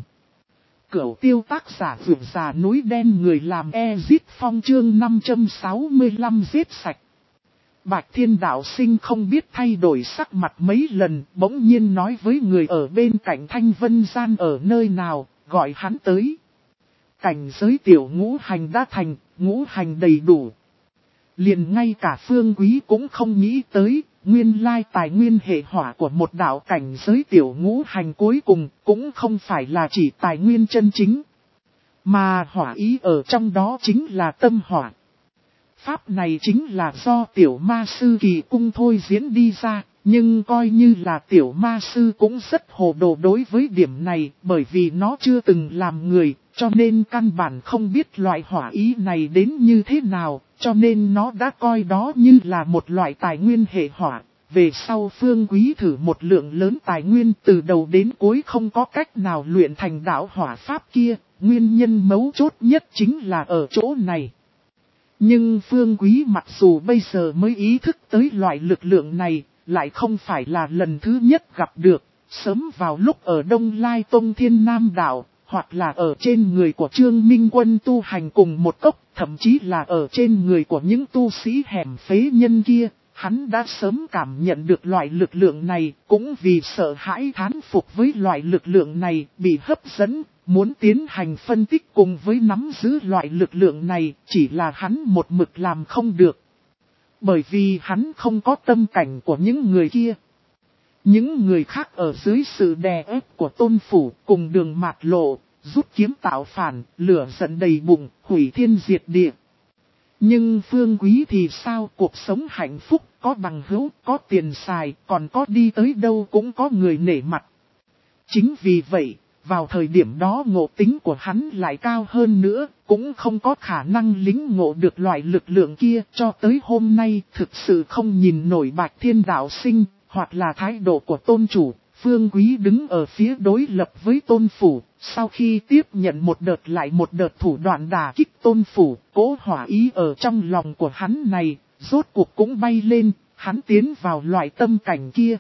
Speaker 1: Cửu tiêu tác giả vượt già núi đen người làm Ezit Phong chương năm trăm sáu mươi lăm giết sạch. Bạch Thiên Đạo Sinh không biết thay đổi sắc mặt mấy lần, bỗng nhiên nói với người ở bên cạnh Thanh Vân Gian ở nơi nào, gọi hắn tới. Cảnh giới tiểu ngũ hành đã thành, ngũ hành đầy đủ. Liền ngay cả Phương Quý cũng không nghĩ tới, nguyên lai tài nguyên hệ hỏa của một đạo cảnh giới tiểu ngũ hành cuối cùng cũng không phải là chỉ tài nguyên chân chính. Mà hỏa ý ở trong đó chính là tâm hỏa. Pháp này chính là do tiểu ma sư kỳ cung thôi diễn đi ra, nhưng coi như là tiểu ma sư cũng rất hồ đồ đối với điểm này, bởi vì nó chưa từng làm người, cho nên căn bản không biết loại hỏa ý này đến như thế nào, cho nên nó đã coi đó như là một loại tài nguyên hệ hỏa. Về sau Phương Quý thử một lượng lớn tài nguyên từ đầu đến cuối không có cách nào luyện thành đạo hỏa pháp kia, nguyên nhân mấu chốt nhất chính là ở chỗ này. Nhưng Phương Quý mặc dù bây giờ mới ý thức tới loại lực lượng này, lại không phải là lần thứ nhất gặp được, sớm vào lúc ở Đông Lai Tông Thiên Nam Đạo, hoặc là ở trên người của Trương Minh Quân tu hành cùng một cốc, thậm chí là ở trên người của những tu sĩ hẻm phế nhân kia, hắn đã sớm cảm nhận được loại lực lượng này, cũng vì sợ hãi thán phục với loại lực lượng này, bị hấp dẫn. Muốn tiến hành phân tích cùng với nắm giữ loại lực lượng này, chỉ là hắn một mực làm không được. Bởi vì hắn không có tâm cảnh của những người kia. Những người khác ở dưới sự đè ép của tôn phủ cùng đường mạt lộ, rút kiếm tạo phản, lửa giận đầy bụng, hủy thiên diệt địa. Nhưng Phương Quý thì sao, cuộc sống hạnh phúc, có bằng hữu, có tiền xài, còn có đi tới đâu cũng có người nể mặt. Chính vì vậy, vào thời điểm đó ngộ tính của hắn lại cao hơn nữa, cũng không có khả năng lĩnh ngộ được loại lực lượng kia, cho tới hôm nay thực sự không nhìn nổi Bạch Thiên Đạo Sinh, hoặc là thái độ của tôn chủ. Phương Quý đứng ở phía đối lập với tôn phủ, sau khi tiếp nhận một đợt lại một đợt thủ đoạn đả kích tôn phủ, cố hỏa ý ở trong lòng của hắn này, rốt cuộc cũng bay lên, hắn tiến vào loại tâm cảnh kia.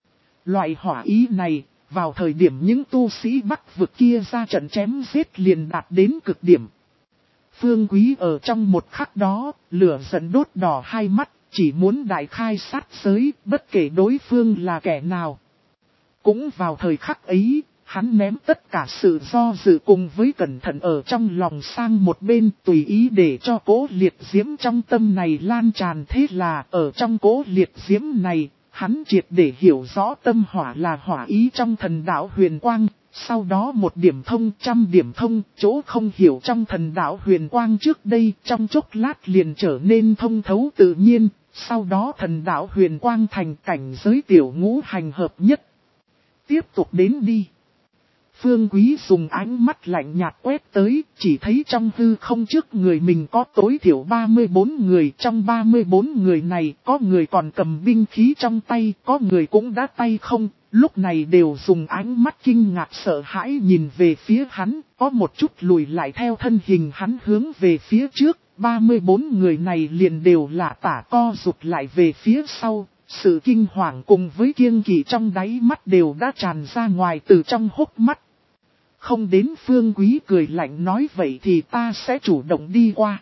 Speaker 1: Loại hỏa ý này, vào thời điểm những tu sĩ Bắc vực kia ra trận chém giết liền đạt đến cực điểm. Phương Quý ở trong một khắc đó, lửa giận đốt đỏ hai mắt, chỉ muốn đại khai sát giới, bất kể đối phương là kẻ nào. Cũng vào thời khắc ấy, hắn ném tất cả sự do dự cùng với cẩn thận ở trong lòng sang một bên, tùy ý để cho cỗ liệt diễm trong tâm này lan tràn. Thế là ở trong cỗ liệt diễm này, hắn triệt để hiểu rõ tâm hỏa là hỏa ý trong thần đạo huyền quang. Sau đó một điểm thông, trăm điểm thông, chỗ không hiểu trong thần đạo huyền quang trước đây, trong chốc lát liền trở nên thông thấu tự nhiên. Sau đó thần đạo huyền quang thành cảnh giới tiểu ngũ hành hợp nhất. Tiếp tục đến đi. Phương Quý dùng ánh mắt lạnh nhạt quét tới, chỉ thấy trong hư không trước người mình có tối thiểu ba mươi bốn người. Trong ba mươi bốn người này, có người còn cầm binh khí trong tay, có người cũng đã tay không. Lúc này đều dùng ánh mắt kinh ngạc sợ hãi nhìn về phía hắn, có một chút lùi lại theo thân hình hắn hướng về phía trước. ba mươi bốn người này liền đều là tả co rụt lại về phía sau. Sự kinh hoàng cùng với kiêng kỵ trong đáy mắt đều đã tràn ra ngoài từ trong hốc mắt. Không đến. Phương Quý cười lạnh nói vậy thì ta sẽ chủ động đi qua.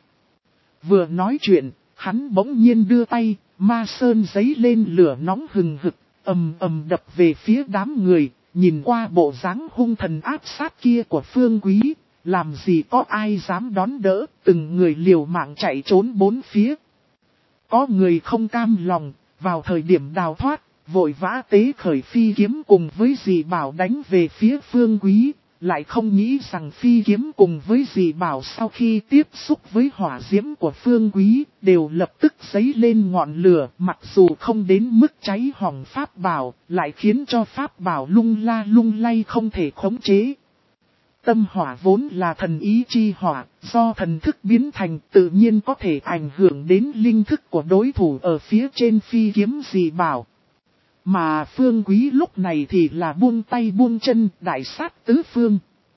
Speaker 1: Vừa nói chuyện, hắn bỗng nhiên đưa tay, ma sơn giấy lên lửa nóng hừng hực, ầm ầm đập về phía đám người. Nhìn qua bộ dáng hung thần áp sát kia của Phương Quý, làm gì có ai dám đón đỡ, từng người liều mạng chạy trốn bốn phía. Có người không cam lòng, vào thời điểm đào thoát, vội vã tế khởi phi kiếm cùng với dì bảo đánh về phía Phương Quý, lại không nghĩ rằng phi kiếm cùng với dì bảo sau khi tiếp xúc với hỏa diễm của Phương Quý, đều lập tức giấy lên ngọn lửa, mặc dù không đến mức cháy hỏng pháp bảo, lại khiến cho pháp bảo lung la lung lay không thể khống chế. Tâm hỏa vốn là thần ý chi hỏa, do thần thức biến thành tự nhiên có thể ảnh hưởng đến linh thức của đối thủ ở phía trên phi kiếm dì bảo. Mà Phương Quý lúc này thì là buông tay buông chân, đại sát tứ phương.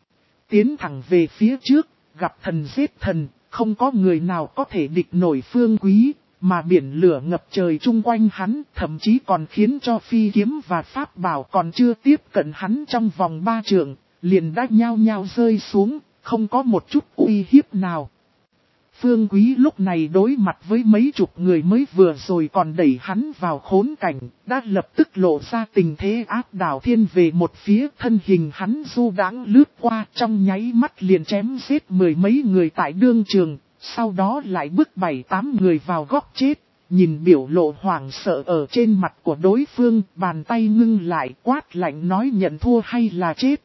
Speaker 1: Tiến thẳng về phía trước, gặp thần giết thần, không có người nào có thể địch nổi Phương Quý, mà biển lửa ngập trời chung quanh hắn, thậm chí còn khiến cho phi kiếm và pháp bảo còn chưa tiếp cận hắn trong vòng ba trượng, liền đã nhao nhao rơi xuống, không có một chút uy hiếp nào. Phương Quý lúc này đối mặt với mấy chục người mới vừa rồi còn đẩy hắn vào khốn cảnh, đã lập tức lộ ra tình thế áp đảo thiên về một phía. Thân hình hắn du đãng lướt qua, trong nháy mắt liền chém giết mười mấy người tại đương trường, sau đó lại bước bảy tám người vào góc chết. Nhìn biểu lộ hoảng sợ ở trên mặt của đối phương, bàn tay ngưng lại quát lạnh nói nhận thua hay là chết.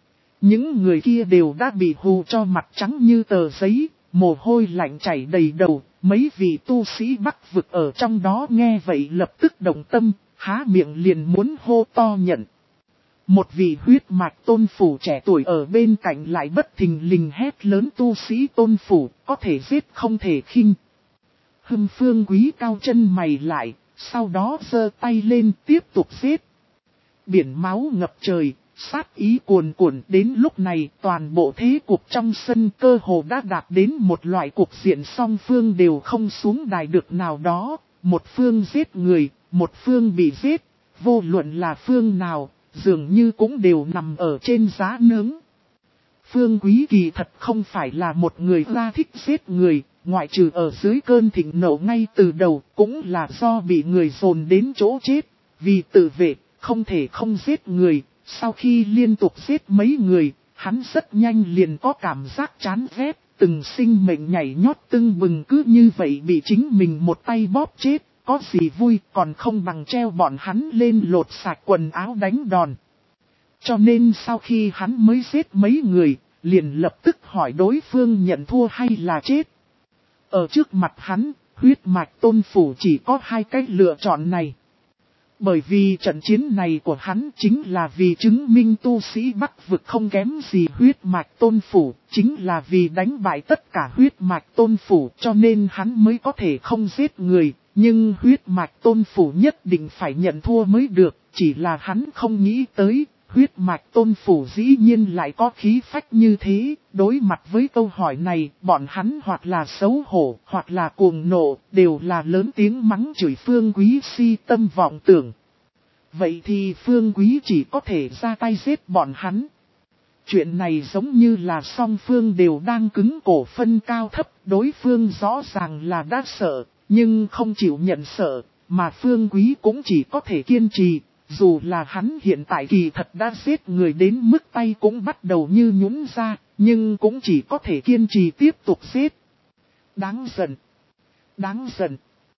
Speaker 1: Những người kia đều đã bị hù cho mặt trắng như tờ giấy, mồ hôi lạnh chảy đầy đầu. Mấy vị tu sĩ Bắc vực ở trong đó nghe vậy lập tức động tâm, há miệng liền muốn hô to nhận. Một vị huyết mạch tôn phủ trẻ tuổi ở bên cạnh lại bất thình lình hét lớn tu sĩ tôn phủ, có thể giết không thể khinh. Hưng Phương Quý cao chân mày lại, sau đó giơ tay lên tiếp tục giết. Biển máu ngập trời, sát ý cuồn cuộn. Đến lúc này toàn bộ thế cục trong sân cơ hồ đã đạt đến một loại cục diện song phương đều không xuống đài được nào đó. Một phương giết người, một phương bị giết, vô luận là phương nào, dường như cũng đều nằm ở trên giá nướng. Phương Quý kỳ thật không phải là một người ra thích giết người, ngoại trừ ở dưới cơn thịnh nộ ngay từ đầu, cũng là do bị người dồn đến chỗ chết, vì tự vệ, không thể không giết người. Sau khi liên tục giết mấy người, hắn rất nhanh liền có cảm giác chán ghét, từng sinh mệnh nhảy nhót tưng bừng cứ như vậy bị chính mình một tay bóp chết, có gì vui còn không bằng treo bọn hắn lên lột sạch quần áo đánh đòn. Cho nên sau khi hắn mới giết mấy người, liền lập tức hỏi đối phương nhận thua hay là chết. Ở trước mặt hắn, huyết mạch tôn phủ chỉ có hai cách lựa chọn này. Bởi vì trận chiến này của hắn chính là vì chứng minh tu sĩ Bắc vực không kém gì huyết mạch tôn phủ, chính là vì đánh bại tất cả huyết mạch tôn phủ cho nên hắn mới có thể không giết người, nhưng huyết mạch tôn phủ nhất định phải nhận thua mới được, chỉ là hắn không nghĩ tới, Huyết mạch tôn phủ dĩ nhiên lại có khí phách như thế, đối mặt với câu hỏi này, bọn hắn hoặc là xấu hổ, hoặc là cuồng nộ, đều là lớn tiếng mắng chửi Phương Quý si tâm vọng tưởng. Vậy thì Phương Quý chỉ có thể ra tay giết bọn hắn. Chuyện này giống như là song phương đều đang cứng cổ phân cao thấp, đối phương rõ ràng là đã sợ, nhưng không chịu nhận sợ, mà Phương Quý cũng chỉ có thể kiên trì. Dù là hắn hiện tại kỳ thật đã giết người đến mức tay cũng bắt đầu như nhũn ra, nhưng cũng chỉ có thể kiên trì tiếp tục giết. Đáng giận. Đáng giận.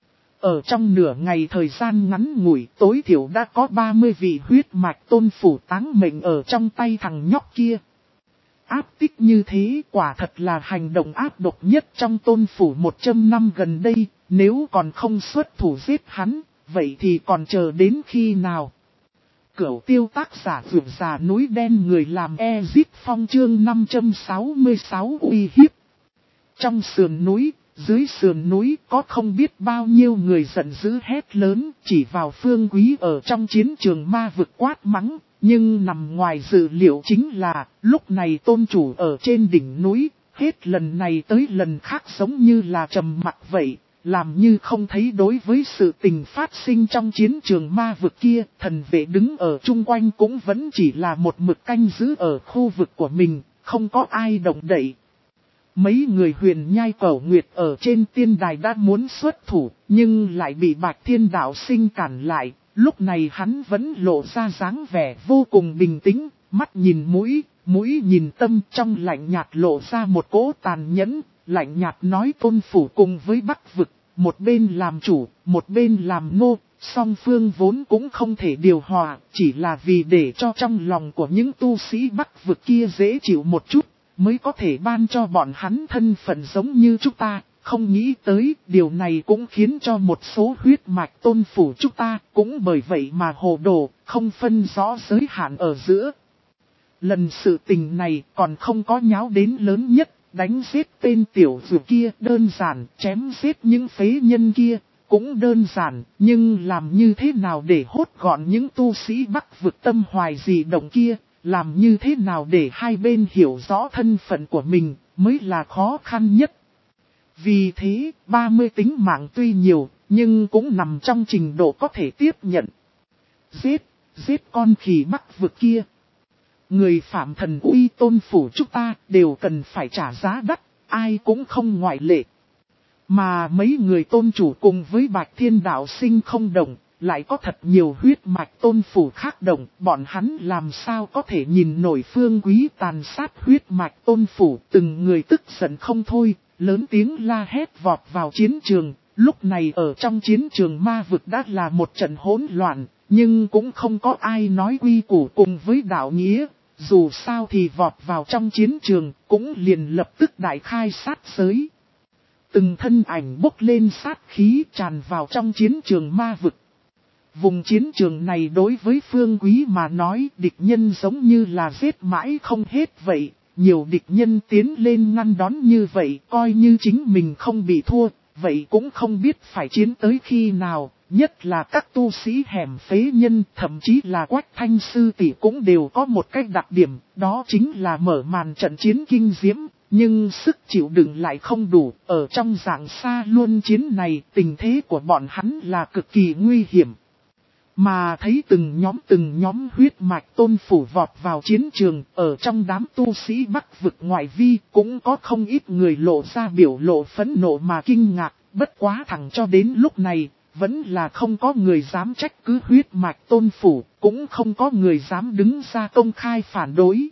Speaker 1: Ở trong nửa ngày thời gian ngắn ngủi, tối thiểu đã có ba mươi vị huyết mạch tôn phủ táng mệnh ở trong tay thằng nhóc kia. Áp tích như thế quả thật là hành động áp độc nhất trong tôn phủ một trăm năm gần đây, nếu còn không xuất thủ giết hắn, vậy thì còn chờ đến khi nào? Cửu tiêu tác giả vượt già núi đen người làm Ezit Phong chương năm trăm sáu mươi sáu uy hiếp. Trong sườn núi, dưới sườn núi có không biết bao nhiêu người giận dữ hét lớn, chỉ vào Phương Quý ở trong chiến trường ma vực quát mắng. Nhưng nằm ngoài dự liệu chính là, lúc này tôn chủ ở trên đỉnh núi, hết lần này tới lần khác giống như là trầm mặc vậy. Làm như không thấy đối với sự tình phát sinh trong chiến trường ma vực kia, thần vệ đứng ở chung quanh cũng vẫn chỉ là một mực canh giữ ở khu vực của mình, không có ai động đậy. Mấy người huyền nhai cẩu nguyệt ở trên tiên đài đã muốn xuất thủ, nhưng lại bị Bạch Thiên Đạo Sinh cản lại. Lúc này hắn vẫn lộ ra dáng vẻ vô cùng bình tĩnh, mắt nhìn mũi, mũi nhìn tâm, trong lạnh nhạt lộ ra một cỗ tàn nhẫn. Lạnh nhạt nói tôn phủ cùng với Bắc vực, một bên làm chủ, một bên làm nô, song phương vốn cũng không thể điều hòa, chỉ là vì để cho trong lòng của những tu sĩ Bắc vực kia dễ chịu một chút, mới có thể ban cho bọn hắn thân phận giống như chúng ta. Không nghĩ tới, điều này cũng khiến cho một số huyết mạch tôn phủ chúng ta, cũng bởi vậy mà hồ đồ, không phân rõ giới hạn ở giữa. Lần sự tình này còn không có nháo đến lớn nhất. Đánh giết tên tiểu dược kia đơn giản, chém giết những phế nhân kia cũng đơn giản, nhưng làm như thế nào để hốt gọn những tu sĩ Bắc vực tâm hoài dị động kia, làm như thế nào để hai bên hiểu rõ thân phận của mình mới là khó khăn nhất. Vì thế, ba mươi tính mạng tuy nhiều, nhưng cũng nằm trong trình độ có thể tiếp nhận. Giết, giết con khỉ Bắc vực kia. Người phạm thần uy tôn phủ chúng ta đều cần phải trả giá đắt, ai cũng không ngoại lệ. Mà mấy người tôn chủ cùng với Bạch Thiên Đạo Sinh không đồng, lại có thật nhiều huyết mạch tôn phủ khác đồng, bọn hắn làm sao có thể nhìn nổi Phương Quý tàn sát huyết mạch tôn phủ, từng người tức giận không thôi, lớn tiếng la hét vọt vào chiến trường. Lúc này ở trong chiến trường ma vực đã là một trận hỗn loạn, nhưng cũng không có ai nói quy củ cùng với đạo nghĩa. Dù sao thì vọt vào trong chiến trường, cũng liền lập tức đại khai sát giới. Từng thân ảnh bốc lên sát khí tràn vào trong chiến trường ma vực. Vùng chiến trường này đối với Phương Quý mà nói địch nhân giống như là giết mãi không hết vậy. Nhiều địch nhân tiến lên ngăn đón như vậy, coi như chính mình không bị thua, vậy cũng không biết phải chiến tới khi nào. Nhất là các tu sĩ hẻm phế nhân, thậm chí là Quách Thanh Sư tỷ cũng đều có một cách đặc điểm, đó chính là mở màn trận chiến kinh diễm, nhưng sức chịu đựng lại không đủ. Ở trong dạng xa luân chiến này, tình thế của bọn hắn là cực kỳ nguy hiểm. Mà thấy từng nhóm từng nhóm huyết mạch tôn phủ vọt vào chiến trường, ở trong đám tu sĩ Bắc vực ngoại vi cũng có không ít người lộ ra biểu lộ phẫn nộ mà kinh ngạc, bất quá thẳng cho đến lúc này. Vẫn là không có người dám trách cứ huyết mạch tôn phủ, cũng không có người dám đứng ra công khai phản đối.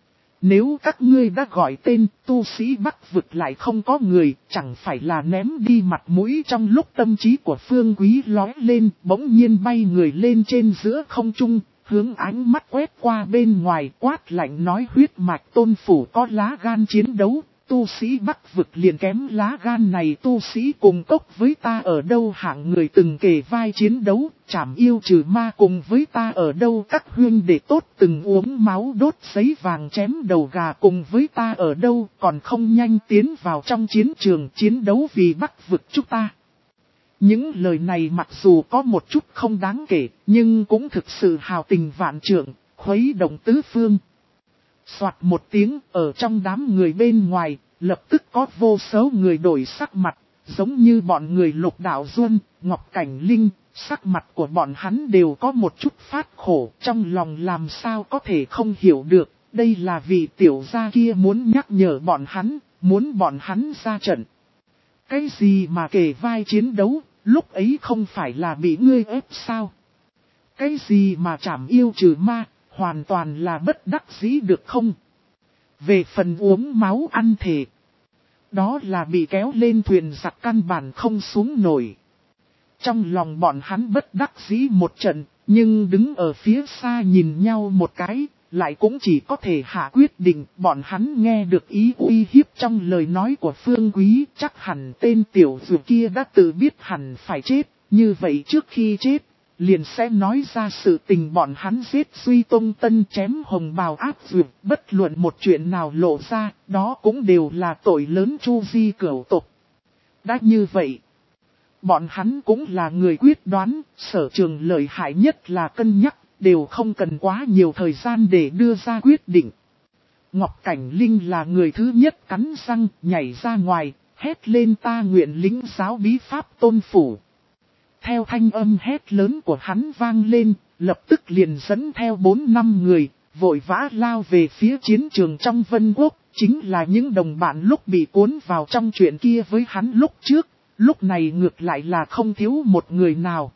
Speaker 1: Nếu các ngươi đã gọi tên tu sĩ Bắc vực lại không có người, chẳng phải là ném đi mặt mũi. Trong lúc tâm trí của Phương Quý lói lên, bỗng nhiên bay người lên trên giữa không trung, hướng ánh mắt quét qua bên ngoài quát lạnh nói huyết mạch tôn phủ có lá gan chiến đấu. Tu sĩ Bắc vực liền kém lá gan này, tu sĩ cùng cốc với ta ở đâu, hạng người từng kề vai chiến đấu, chảm yêu trừ ma cùng với ta ở đâu, các huynh đệ tốt từng uống máu đốt giấy vàng chém đầu gà cùng với ta ở đâu, còn không nhanh tiến vào trong chiến trường chiến đấu vì Bắc vực chúng ta. Những lời này mặc dù có một chút không đáng kể, nhưng cũng thực sự hào tình vạn trượng. khuấy động tứ phương. Soạt một tiếng, ở trong đám người bên ngoài, lập tức có vô số người đổi sắc mặt, giống như bọn người Lục Đạo Duân, Ngọc Cảnh Linh, sắc mặt của bọn hắn đều có một chút phát khổ, trong lòng làm sao có thể không hiểu được, đây là vì tiểu gia kia muốn nhắc nhở bọn hắn, muốn bọn hắn ra trận. Cái gì mà kề vai chiến đấu, lúc ấy không phải là bị ngươi ép sao? Cái gì mà trảm yêu trừ ma, hoàn toàn là bất đắc dĩ được không? Về phần uống máu ăn thể, đó là bị kéo lên thuyền giặc căn bản không xuống nổi. Trong lòng bọn hắn bất đắc dĩ một trận, nhưng đứng ở phía xa nhìn nhau một cái, lại cũng chỉ có thể hạ quyết định. Bọn hắn nghe được ý uy hiếp trong lời nói của Phương Quý, chắc hẳn tên tiểu dược kia đã tự biết hẳn phải chết, như vậy trước khi chết, liền sẽ nói ra sự tình bọn hắn giết Duy Tông Tân chém hồng bào áp dược, bất luận một chuyện nào lộ ra, đó cũng đều là tội lớn chu di cửu tộc. Đã như vậy, bọn hắn cũng là người quyết đoán, sở trường lợi hại nhất là cân nhắc, đều không cần quá nhiều thời gian để đưa ra quyết định. Ngọc Cảnh Linh là người thứ nhất cắn răng, nhảy ra ngoài, hét lên ta nguyện lĩnh giáo bí pháp tôn phủ. Theo thanh âm hét lớn của hắn vang lên, lập tức liền dẫn theo bốn năm người, vội vã lao về phía chiến trường trong Vân Quốc, chính là những đồng bạn lúc bị cuốn vào trong chuyện kia với hắn lúc trước, lúc này ngược lại là không thiếu một người nào.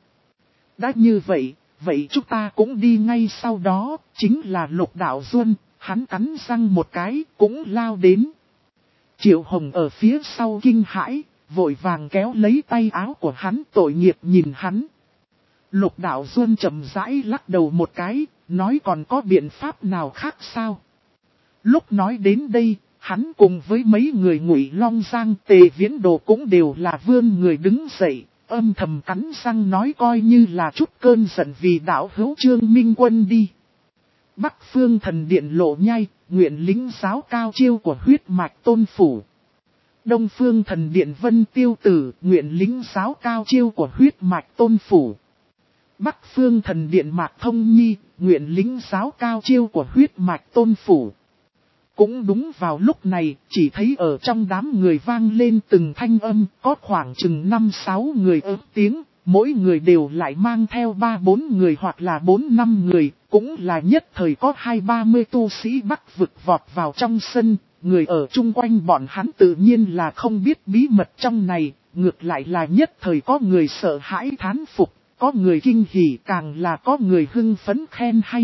Speaker 1: Đã như vậy, vậy chúng ta cũng đi ngay sau đó, chính là Lục Đạo Duân, hắn cắn răng một cái, cũng lao đến. Triệu Hồng ở phía sau kinh hãi, vội vàng kéo lấy tay áo của hắn, tội nghiệp nhìn hắn. Lục Đạo Duân chậm rãi lắc đầu một cái, nói còn có biện pháp nào khác sao? Lúc nói đến đây, hắn cùng với mấy người Ngụy Long Giang Tề Viễn Đồ cũng đều là vươn người đứng dậy, âm thầm cắn răng nói coi như là chút cơn giận vì đạo hữu Trương Minh Quân đi. Bắc Phương Thần Điện lộ nhai, nguyện lính giáo cao chiêu của huyết mạch tôn phủ. Đông Phương Thần Điện Vân Tiêu Tử, nguyện lính giáo cao chiêu của huyết mạch tôn phủ. Bắc Phương Thần Điện Mạc Thông Nhi, nguyện lính giáo cao chiêu của huyết mạch tôn phủ. Cũng đúng vào lúc này, chỉ thấy ở trong đám người vang lên từng thanh âm, có khoảng chừng năm sáu người ớt tiếng, mỗi người đều lại mang theo ba bốn người hoặc là bốn năm người, cũng là nhất thời có hai ba mươi tu sĩ Bắc vực vọt vào trong sân, người ở chung quanh bọn hắn tự nhiên là không biết bí mật trong này, ngược lại là nhất thời có người sợ hãi thán phục, có người kinh hỉ càng là có người hưng phấn khen hay.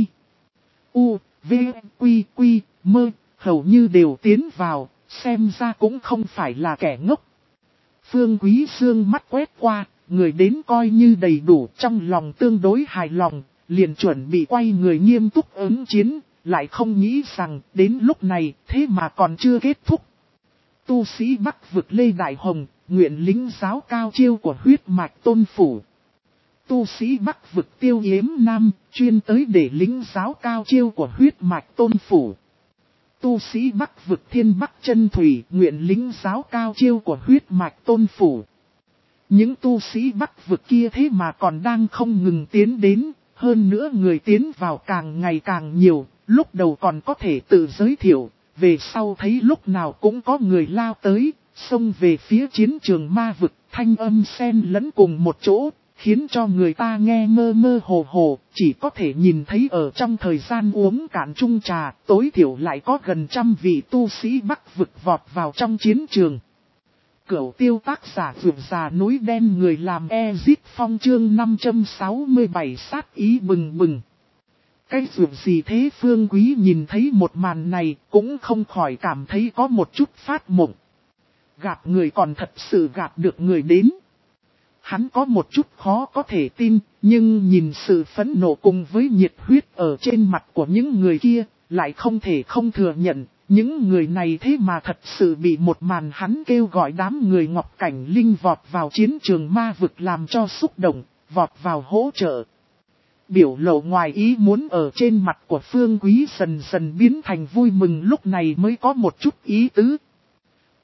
Speaker 1: U, V, Quy, Quy, Mơ. Hầu như đều tiến vào, xem ra cũng không phải là kẻ ngốc. Phương Quý sương mắt quét qua, người đến coi như đầy đủ, trong lòng tương đối hài lòng, liền chuẩn bị quay người nghiêm túc ứng chiến, lại không nghĩ rằng đến lúc này thế mà còn chưa kết thúc. Tu sĩ Bắc vực Lê Đại Hồng, nguyện lính giáo cao chiêu của huyết mạch tôn phủ. Tu sĩ Bắc vực Tiêu Yếm Nam, chuyên tới để lính giáo cao chiêu của huyết mạch tôn phủ. Tu sĩ Bắc vực Thiên Bắc Chân Thủy, nguyện lính giáo cao chiêu của huyết mạch tôn phủ. Những tu sĩ Bắc vực kia thế mà còn đang không ngừng tiến đến, hơn nữa người tiến vào càng ngày càng nhiều, lúc đầu còn có thể tự giới thiệu, về sau thấy lúc nào cũng có người lao tới, xông về phía chiến trường ma vực, thanh âm xen lẫn cùng một chỗ, khiến cho người ta nghe mơ mơ hồ hồ, chỉ có thể nhìn thấy ở trong thời gian uống cạn chung trà, tối thiểu lại có gần trăm vị tu sĩ Bắc vực vọt vào trong chiến trường. Cửu tiêu tác giả vượt già núi đen người làm Ezit Phong chương năm trăm sáu mươi bảy sát ý bừng bừng. Cái vượt gì thế Phương Quý nhìn thấy một màn này cũng không khỏi cảm thấy có một chút phát mộng. Gạt người còn thật sự gạt được người đến. Hắn có một chút khó có thể tin, nhưng nhìn sự phẫn nộ cùng với nhiệt huyết ở trên mặt của những người kia, lại không thể không thừa nhận, những người này thế mà thật sự bị một màn hắn kêu gọi đám người Ngọc Cảnh Linh vọt vào chiến trường ma vực làm cho xúc động, vọt vào hỗ trợ. Biểu lộ ngoài ý muốn ở trên mặt của Phương Quý dần dần biến thành vui mừng lúc này mới có một chút ý tứ.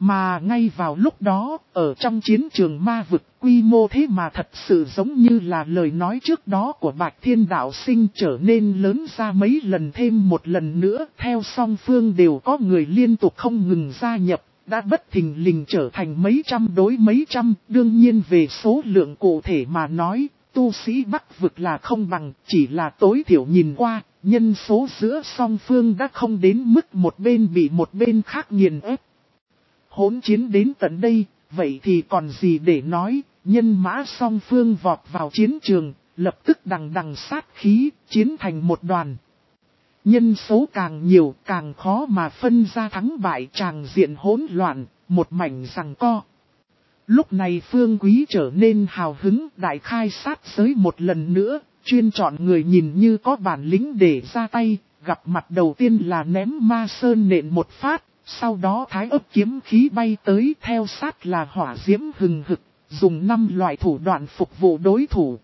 Speaker 1: Mà ngay vào lúc đó, ở trong chiến trường ma vực, quy mô thế mà thật sự giống như là lời nói trước đó của Bạch Thiên Đạo Sinh trở nên lớn ra mấy lần thêm một lần nữa. Theo song phương đều có người liên tục không ngừng gia nhập, đã bất thình lình trở thành mấy trăm đối mấy trăm. Đương nhiên về số lượng cụ thể mà nói, tu sĩ Bắc vực là không bằng, chỉ là tối thiểu nhìn qua, nhân số giữa song phương đã không đến mức một bên bị một bên khác nghiền ép. Hỗn chiến đến tận đây, vậy thì còn gì để nói, nhân mã song phương vọt vào chiến trường, lập tức đằng đằng sát khí, chiến thành một đoàn. Nhân số càng nhiều càng khó mà phân ra thắng bại, tràng diện hỗn loạn, một mảnh giằng co. Lúc này Phương Quý trở nên hào hứng, đại khai sát giới một lần nữa, chuyên chọn người nhìn như có bản lĩnh để ra tay, gặp mặt đầu tiên là ném ma sơn nện một phát. Sau đó thái ấp kiếm khí bay tới, theo sát là hỏa diễm hừng hực, dùng năm loại thủ đoạn phục vụ đối thủ.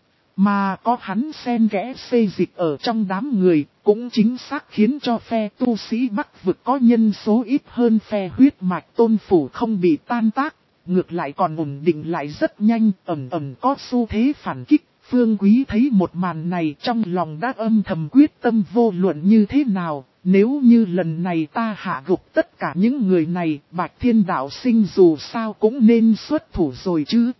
Speaker 1: Mà có hắn xen kẽ xê dịch ở trong đám người, cũng chính xác khiến cho phe tu sĩ Bắc vực có nhân số ít hơn phe huyết mạch Tôn Phủ không bị tan tác, ngược lại còn ổn định lại rất nhanh, ẩn ẩn có xu thế phản kích. Phương Quý thấy một màn này trong lòng đã âm thầm quyết tâm vô luận như thế nào. Nếu như lần này ta hạ gục tất cả những người này, Bạch Thiên Đạo Sinh dù sao cũng nên xuất thủ rồi chứ.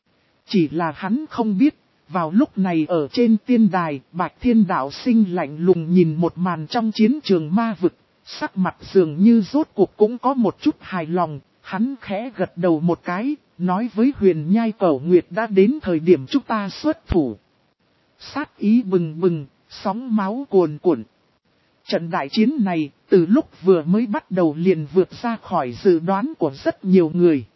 Speaker 1: Chỉ là hắn không biết, vào lúc này ở trên tiên đài, Bạch Thiên Đạo Sinh lạnh lùng nhìn một màn trong chiến trường ma vực, sắc mặt dường như rốt cuộc cũng có một chút hài lòng, hắn khẽ gật đầu một cái, nói với Huyền Nhai Cẩu Nguyệt đã đến thời điểm chúng ta xuất thủ. Sát ý bừng bừng, sóng máu cuồn cuộn. Trận đại chiến này, từ lúc vừa mới bắt đầu liền vượt ra khỏi dự đoán của rất nhiều người.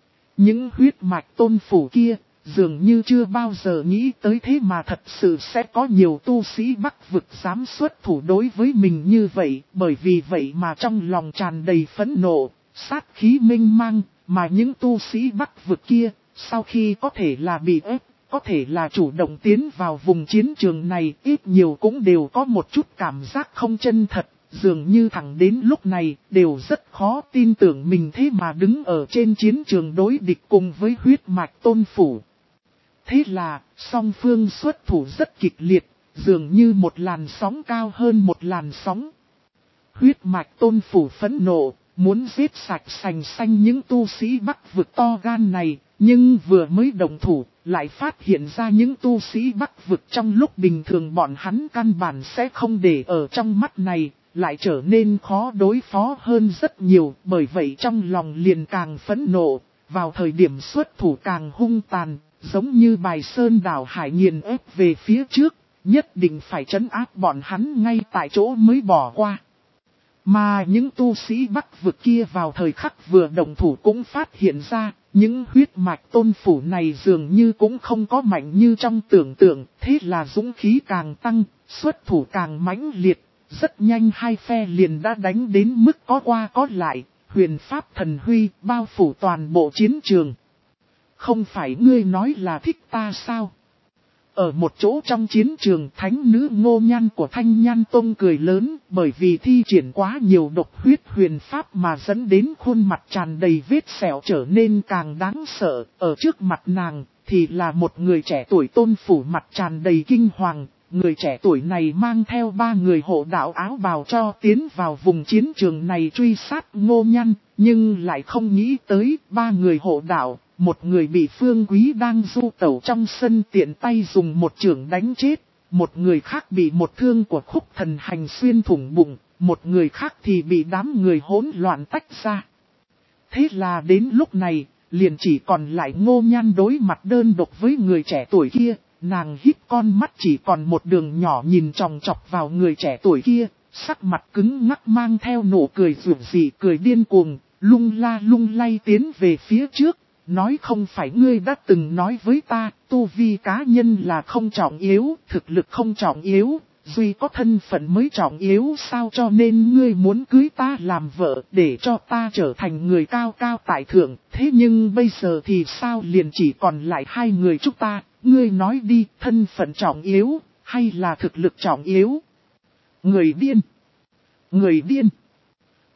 Speaker 1: Những huyết mạch Tôn Phủ kia, dường như chưa bao giờ nghĩ tới thế mà thật sự sẽ có nhiều tu sĩ Bắc vực dám xuất thủ đối với mình như vậy. Bởi vì vậy mà trong lòng tràn đầy phẫn nộ, sát khí mênh mang, mà những tu sĩ Bắc vực kia, sau khi có thể là bị ép, có thể là chủ động tiến vào vùng chiến trường này, ít nhiều cũng đều có một chút cảm giác không chân thật, dường như thẳng đến lúc này đều rất khó tin tưởng mình thế mà đứng ở trên chiến trường đối địch cùng với huyết mạch Tôn Phủ. Thế là, song phương xuất thủ rất kịch liệt, dường như một làn sóng cao hơn một làn sóng. Huyết mạch Tôn Phủ phẫn nộ, muốn giết sạch sành xanh những tu sĩ Bắc vực to gan này, nhưng vừa mới động thủ, lại phát hiện ra những tu sĩ Bắc vực trong lúc bình thường bọn hắn căn bản sẽ không để ở trong mắt này, lại trở nên khó đối phó hơn rất nhiều, bởi vậy trong lòng liền càng phẫn nộ, vào thời điểm xuất thủ càng hung tàn, giống như bài sơn đảo hải nghiền ép về phía trước, nhất định phải trấn áp bọn hắn ngay tại chỗ mới bỏ qua. Mà những tu sĩ Bắc vực kia vào thời khắc vừa động thủ cũng phát hiện ra, những huyết mạch Tôn Phủ này dường như cũng không có mạnh như trong tưởng tượng, thế là dũng khí càng tăng, xuất thủ càng mãnh liệt, rất nhanh hai phe liền đã đánh đến mức có qua có lại, huyền pháp thần huy bao phủ toàn bộ chiến trường. Không phải ngươi nói là thích ta sao? Ở một chỗ trong chiến trường, thánh nữ Ngô Nhan của Thanh Nhan Tông cười lớn, bởi vì thi triển quá nhiều độc huyết huyền pháp mà dẫn đến khuôn mặt tràn đầy vết sẹo trở nên càng đáng sợ. Ở trước mặt nàng thì là một người trẻ tuổi Tôn Phủ mặt tràn đầy kinh hoàng. Người trẻ tuổi này mang theo ba người hộ đạo áo bào cho tiến vào vùng chiến trường này truy sát Ngô Nhan, nhưng lại không nghĩ tới ba người hộ đạo. Một người bị Phương Quý đang du tẩu trong sân tiện tay dùng một chưởng đánh chết. Một người khác bị một thương của Khúc Thần Hành xuyên thủng bụng. Một người khác thì bị đám người hỗn loạn tách ra. Thế là đến lúc này, liền chỉ còn lại Ngô Nhan đối mặt đơn độc với người trẻ tuổi kia. Nàng híp con mắt chỉ còn một đường nhỏ nhìn chòng chọc vào người trẻ tuổi kia. Sắc mặt cứng ngắc mang theo nụ cười rủ rỉ cười điên cuồng, lung la lung lay tiến về phía trước. Nói không phải ngươi đã từng nói với ta, tu vi cá nhân là không trọng yếu, thực lực không trọng yếu, duy có thân phận mới trọng yếu sao, cho nên ngươi muốn cưới ta làm vợ để cho ta trở thành người cao cao tại thượng. Thế nhưng bây giờ thì sao, liền chỉ còn lại hai người chúng ta, ngươi nói đi, thân phận trọng yếu, hay là thực lực trọng yếu? Người điên! Người điên!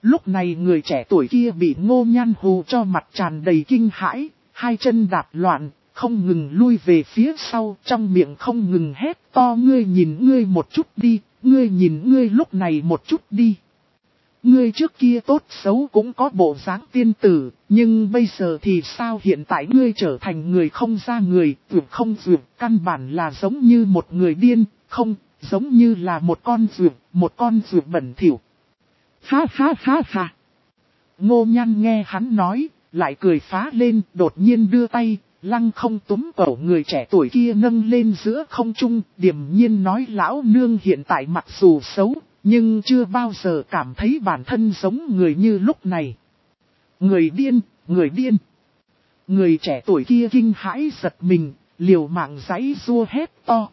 Speaker 1: Lúc này người trẻ tuổi kia bị Ngô Nhan hù cho mặt tràn đầy kinh hãi, hai chân đạp loạn, không ngừng lui về phía sau, trong miệng không ngừng hét to ngươi nhìn ngươi một chút đi, ngươi nhìn ngươi lúc này một chút đi. Ngươi trước kia tốt xấu cũng có bộ dáng tiên tử, nhưng bây giờ thì sao hiện tại ngươi trở thành người không ra người, vượt không vượt, căn bản là giống như một người điên, không, giống như là một con vượt, một con vượt bẩn thỉu. Ha ha ha ha. Ngô Nhan nghe hắn nói, lại cười phá lên, đột nhiên đưa tay, lăng không túm cổ người trẻ tuổi kia nâng lên giữa không trung, điềm nhiên nói lão nương hiện tại mặc dù xấu, nhưng chưa bao giờ cảm thấy bản thân giống người như lúc này. Người điên, người điên. Người trẻ tuổi kia kinh hãi giật mình, liều mạng giãy giụa hét to.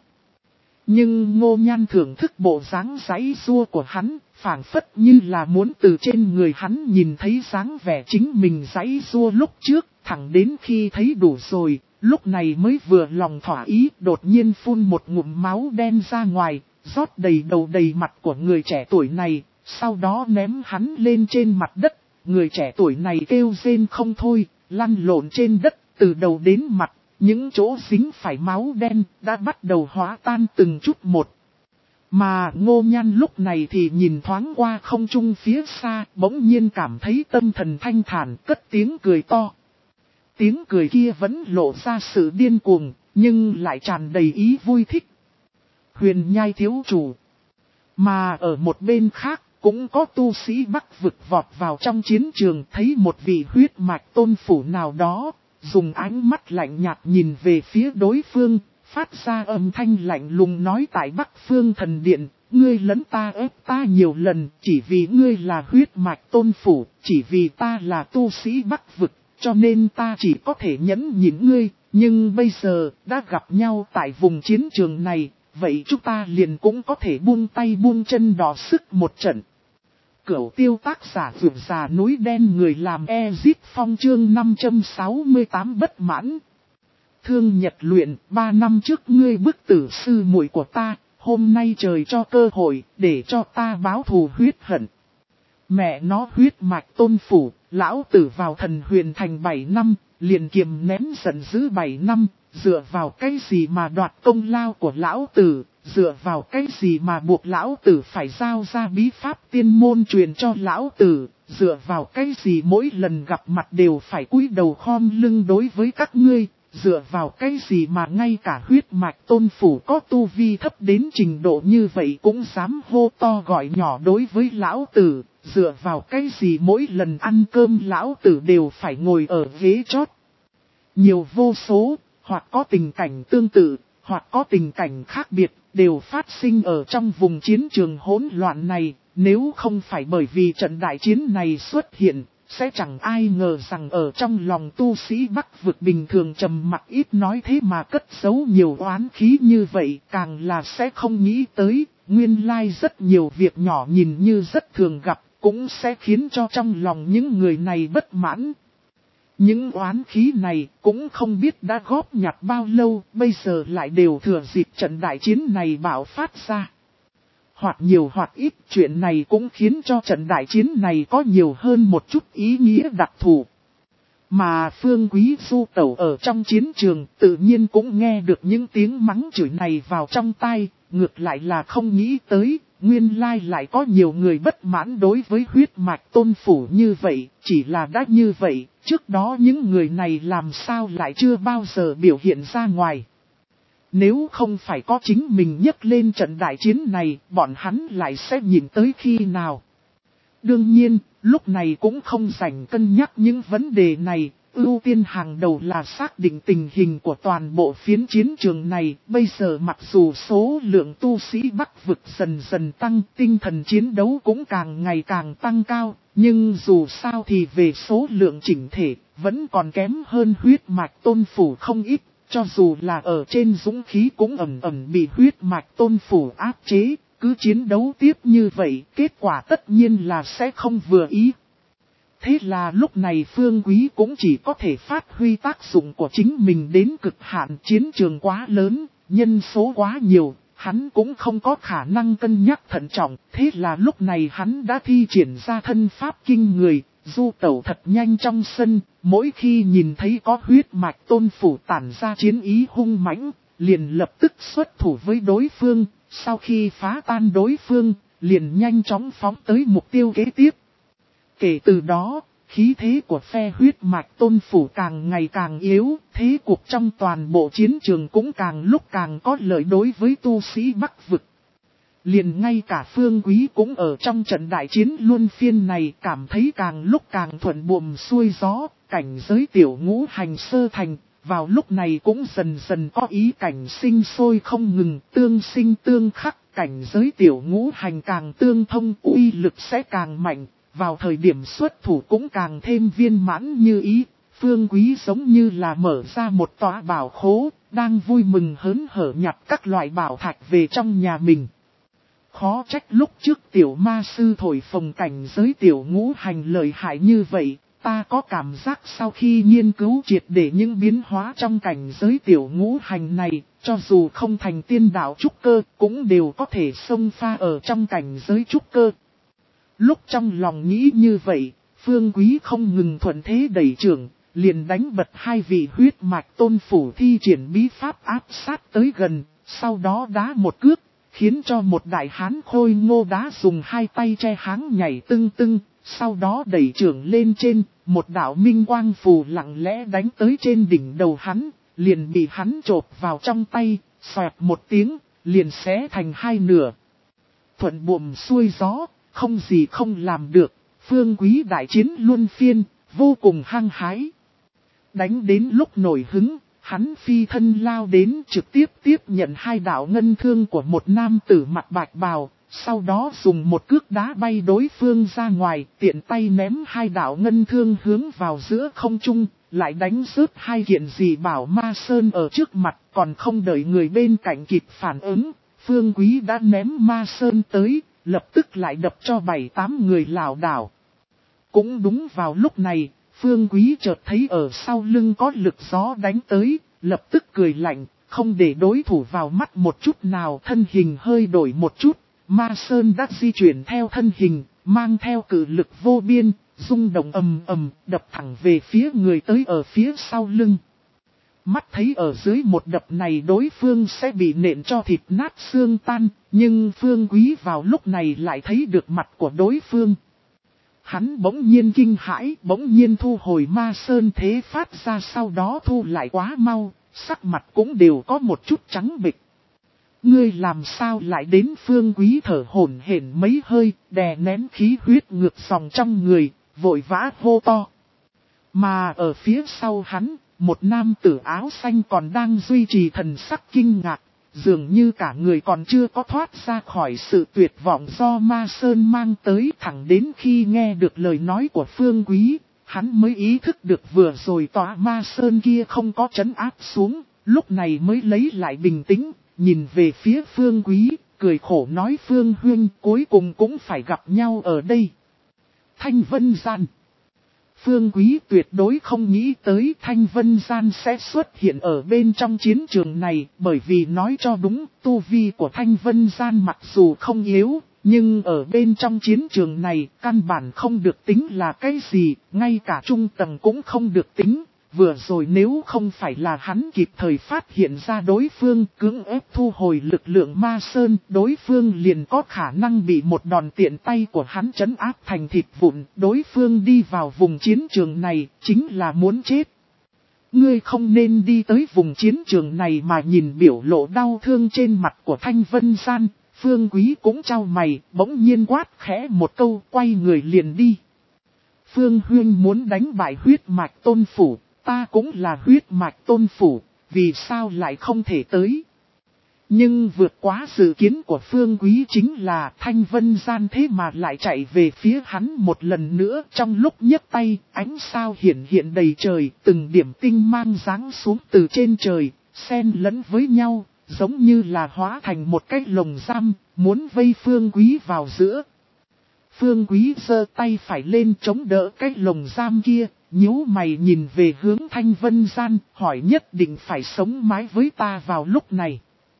Speaker 1: Nhưng Ngô Nhan thưởng thức bộ dáng giãy giụa của hắn, phảng phất như là muốn từ trên người hắn nhìn thấy dáng vẻ chính mình giãy giụa lúc trước, thẳng đến khi thấy đủ rồi, lúc này mới vừa lòng thỏa ý, đột nhiên phun một ngụm máu đen ra ngoài, rót đầy đầu đầy mặt của người trẻ tuổi này, sau đó ném hắn lên trên mặt đất. Người trẻ tuổi này kêu rên không thôi, lăn lộn trên đất, từ đầu đến mặt, những chỗ dính phải máu đen đã bắt đầu hóa tan từng chút một. Mà Ngô Nhan lúc này thì nhìn thoáng qua không trung phía xa, bỗng nhiên cảm thấy tâm thần thanh thản, cất tiếng cười to. Tiếng cười kia vẫn lộ ra sự điên cuồng, nhưng lại tràn đầy ý vui thích. Huyền Nhai thiếu chủ. Mà ở một bên khác, cũng có tu sĩ Bắc vực vọt vào trong chiến trường, thấy một vị huyết mạch tôn phủ nào đó, dùng ánh mắt lạnh nhạt nhìn về phía đối phương, phát ra âm thanh lạnh lùng nói tại Bắc Phương Thần Điện, ngươi lấn ta ép ta nhiều lần, chỉ vì ngươi là huyết mạch tôn phủ, chỉ vì ta là tu sĩ Bắc vực, cho nên ta chỉ có thể nhẫn nhịn ngươi, nhưng bây giờ, đã gặp nhau tại vùng chiến trường này, vậy chúng ta liền cũng có thể buông tay buông chân đỏ sức một trận. Cửu tiêu tác giả vượt già núi đen người làm Ezit Phong chương năm trăm sáu mươi tám bất mãn. Thương Nhật luyện, ba năm trước ngươi bức tử sư muội của ta, hôm nay trời cho cơ hội, để cho ta báo thù huyết hận. Mẹ nó huyết mạch tôn phủ, lão tử vào thần huyền thành bảy năm, liền kiềm nén giận dữ bảy năm, dựa vào cái gì mà đoạt công lao của lão tử, dựa vào cái gì mà buộc lão tử phải giao ra bí pháp tiên môn truyền cho lão tử, dựa vào cái gì mỗi lần gặp mặt đều phải cúi đầu khom lưng đối với các ngươi, dựa vào cái gì mà ngay cả huyết mạch tôn phủ có tu vi thấp đến trình độ như vậy cũng dám hô to gọi nhỏ đối với lão tử, dựa vào cái gì mỗi lần ăn cơm lão tử đều phải ngồi ở ghế chót. Nhiều vô số, hoặc có tình cảnh tương tự, hoặc có tình cảnh khác biệt, đều phát sinh ở trong vùng chiến trường hỗn loạn này, nếu không phải bởi vì trận đại chiến này xuất hiện, sẽ chẳng ai ngờ rằng ở trong lòng tu sĩ Bắc vực bình thường trầm mặc ít nói thế mà cất giấu nhiều oán khí như vậy, càng là sẽ không nghĩ tới, nguyên lai rất nhiều việc nhỏ nhìn như rất thường gặp, cũng sẽ khiến cho trong lòng những người này bất mãn. Những oán khí này cũng không biết đã góp nhặt bao lâu, bây giờ lại đều thừa dịp trận đại chiến này bạo phát ra. Hoặc nhiều hoặc ít chuyện này cũng khiến cho trận đại chiến này có nhiều hơn một chút ý nghĩa đặc thù. Mà Phương Quý Du tẩu ở trong chiến trường tự nhiên cũng nghe được những tiếng mắng chửi này vào trong tai, ngược lại là không nghĩ tới, nguyên lai lại có nhiều người bất mãn đối với huyết mạch tôn phủ như vậy, chỉ là đã như vậy, trước đó những người này làm sao lại chưa bao giờ biểu hiện ra ngoài. Nếu không phải có chính mình nhấc lên trận đại chiến này, bọn hắn lại sẽ nhìn tới khi nào. Đương nhiên, lúc này cũng không rảnh cân nhắc những vấn đề này, ưu tiên hàng đầu là xác định tình hình của toàn bộ phiến chiến trường này. Bây giờ mặc dù số lượng tu sĩ Bắc vực dần dần tăng, tinh thần chiến đấu cũng càng ngày càng tăng cao, nhưng dù sao thì về số lượng chỉnh thể, vẫn còn kém hơn huyết mạch tôn phủ không ít. Cho dù là ở trên dũng khí cũng ẩn ẩn bị huyết mạch tôn phủ áp chế, cứ chiến đấu tiếp như vậy, kết quả tất nhiên là sẽ không vừa ý. Thế là lúc này Phương Quý cũng chỉ có thể phát huy tác dụng của chính mình đến cực hạn, chiến trường quá lớn, nhân số quá nhiều, hắn cũng không có khả năng cân nhắc thận trọng, thế là lúc này hắn đã thi triển ra thân pháp kinh người, du tẩu thật nhanh trong sân, mỗi khi nhìn thấy có huyết mạch tôn phủ tản ra chiến ý hung mãnh, liền lập tức xuất thủ với đối phương, sau khi phá tan đối phương, liền nhanh chóng phóng tới mục tiêu kế tiếp. Kể từ đó, khí thế của phe huyết mạch tôn phủ càng ngày càng yếu, thế cuộc trong toàn bộ chiến trường cũng càng lúc càng có lợi đối với tu sĩ Bắc vực. Liền ngay cả Phương Quý cũng ở trong trận đại chiến luân phiên này cảm thấy càng lúc càng thuận buồm xuôi gió, cảnh giới tiểu ngũ hành sơ thành, vào lúc này cũng dần dần có ý cảnh sinh sôi không ngừng, tương sinh tương khắc, cảnh giới tiểu ngũ hành càng tương thông, uy lực sẽ càng mạnh. Vào thời điểm xuất thủ cũng càng thêm viên mãn như ý, Phương Quý giống như là mở ra một tòa bảo khố, đang vui mừng hớn hở nhặt các loại bảo thạch về trong nhà mình. Khó trách lúc trước tiểu ma sư thổi phồng cảnh giới tiểu ngũ hành lợi hại như vậy, ta có cảm giác sau khi nghiên cứu triệt để những biến hóa trong cảnh giới tiểu ngũ hành này, cho dù không thành tiên đạo trúc cơ, cũng đều có thể xông pha ở trong cảnh giới trúc cơ. Lúc trong lòng nghĩ như vậy, Phương Quý không ngừng thuận thế đẩy trưởng, liền đánh bật hai vị huyết mạch tôn phủ thi triển bí pháp áp sát tới gần, sau đó đá một cước, khiến cho một đại hán khôi ngô đá dùng hai tay che háng nhảy tưng tưng, sau đó đẩy trưởng lên trên, một đạo minh quang phù lặng lẽ đánh tới trên đỉnh đầu hắn, liền bị hắn chộp vào trong tay, xoẹt một tiếng, liền xé thành hai nửa. Thuận buồm xuôi gió. Không gì không làm được, Phương Quý đại chiến luân phiên, vô cùng hăng hái. Đánh đến lúc nổi hứng, hắn phi thân lao đến trực tiếp tiếp nhận hai đạo ngân thương của một nam tử mặt bạch bào, sau đó dùng một cước đá bay đối phương ra ngoài, tiện tay ném hai đạo ngân thương hướng vào giữa không trung, lại đánh rớt hai kiện gì bảo ma sơn ở trước mặt, còn không đợi người bên cạnh kịp phản ứng, Phương Quý đã ném ma sơn tới. Lập tức lại đập cho bảy tám người lảo đảo. Cũng đúng vào lúc này, Phương Quý chợt thấy ở sau lưng có lực gió đánh tới, lập tức cười lạnh, không để đối thủ vào mắt một chút nào, thân hình hơi đổi một chút, ma sơn đã di chuyển theo thân hình, mang theo cự lực vô biên, rung động ầm ầm, đập thẳng về phía người tới ở phía sau lưng. Mắt thấy ở dưới một đập này đối phương sẽ bị nện cho thịt nát xương tan, nhưng Phương Quý vào lúc này lại thấy được mặt của đối phương. Hắn bỗng nhiên kinh hãi, bỗng nhiên thu hồi ma sơn thế phát ra, sau đó thu lại quá mau, sắc mặt cũng đều có một chút trắng bệch. Ngươi làm sao lại đến? Phương Quý thở hổn hển mấy hơi, đè nén khí huyết ngược dòng trong người, vội vã hô to. Mà ở phía sau hắn, một nam tử áo xanh còn đang duy trì thần sắc kinh ngạc, dường như cả người còn chưa có thoát ra khỏi sự tuyệt vọng do ma sơn mang tới. Thẳng đến khi nghe được lời nói của Phương Quý, hắn mới ý thức được vừa rồi tòa ma sơn kia không có trấn áp xuống, lúc này mới lấy lại bình tĩnh, nhìn về phía Phương Quý, cười khổ nói: Phương huynh, cuối cùng cũng phải gặp nhau ở đây. Thanh Vân Gian. Phương Quý tuyệt đối không nghĩ tới Thanh Vân Gian sẽ xuất hiện ở bên trong chiến trường này, bởi vì nói cho đúng, tu vi của Thanh Vân Gian mặc dù không yếu, nhưng ở bên trong chiến trường này, căn bản không được tính là cái gì, ngay cả trung tầng cũng không được tính. Vừa rồi nếu không phải là hắn kịp thời phát hiện ra đối phương cưỡng ép thu hồi lực lượng ma sơn, đối phương liền có khả năng bị một đòn tiện tay của hắn trấn áp thành thịt vụn. Đối phương đi vào vùng chiến trường này chính là muốn chết. Ngươi không nên đi tới vùng chiến trường này mà nhìn biểu lộ đau thương trên mặt của Thanh Vân Gian. Phương Quý cũng trao mày, bỗng nhiên quát khẽ một câu, quay người liền đi. Phương huyên muốn đánh bại huyết mạch tôn phủ. Ta cũng là huyết mạch tôn phủ, vì sao lại không thể tới? Nhưng vượt quá dự kiến của Phương Quý chính là Thanh Vân Gian thế mà lại chạy về phía hắn một lần nữa. Trong lúc nhấc tay, ánh sao hiển hiện đầy trời, từng điểm tinh mang giáng xuống từ trên trời, xen lẫn với nhau, giống như là hóa thành một cái lồng giam, muốn vây Phương Quý vào giữa. Phương Quý giơ tay phải lên chống đỡ cái lồng giam kia. Nhíu mày nhìn về hướng Thanh Vân Gian, hỏi: nhất định phải sống mái với ta vào lúc này.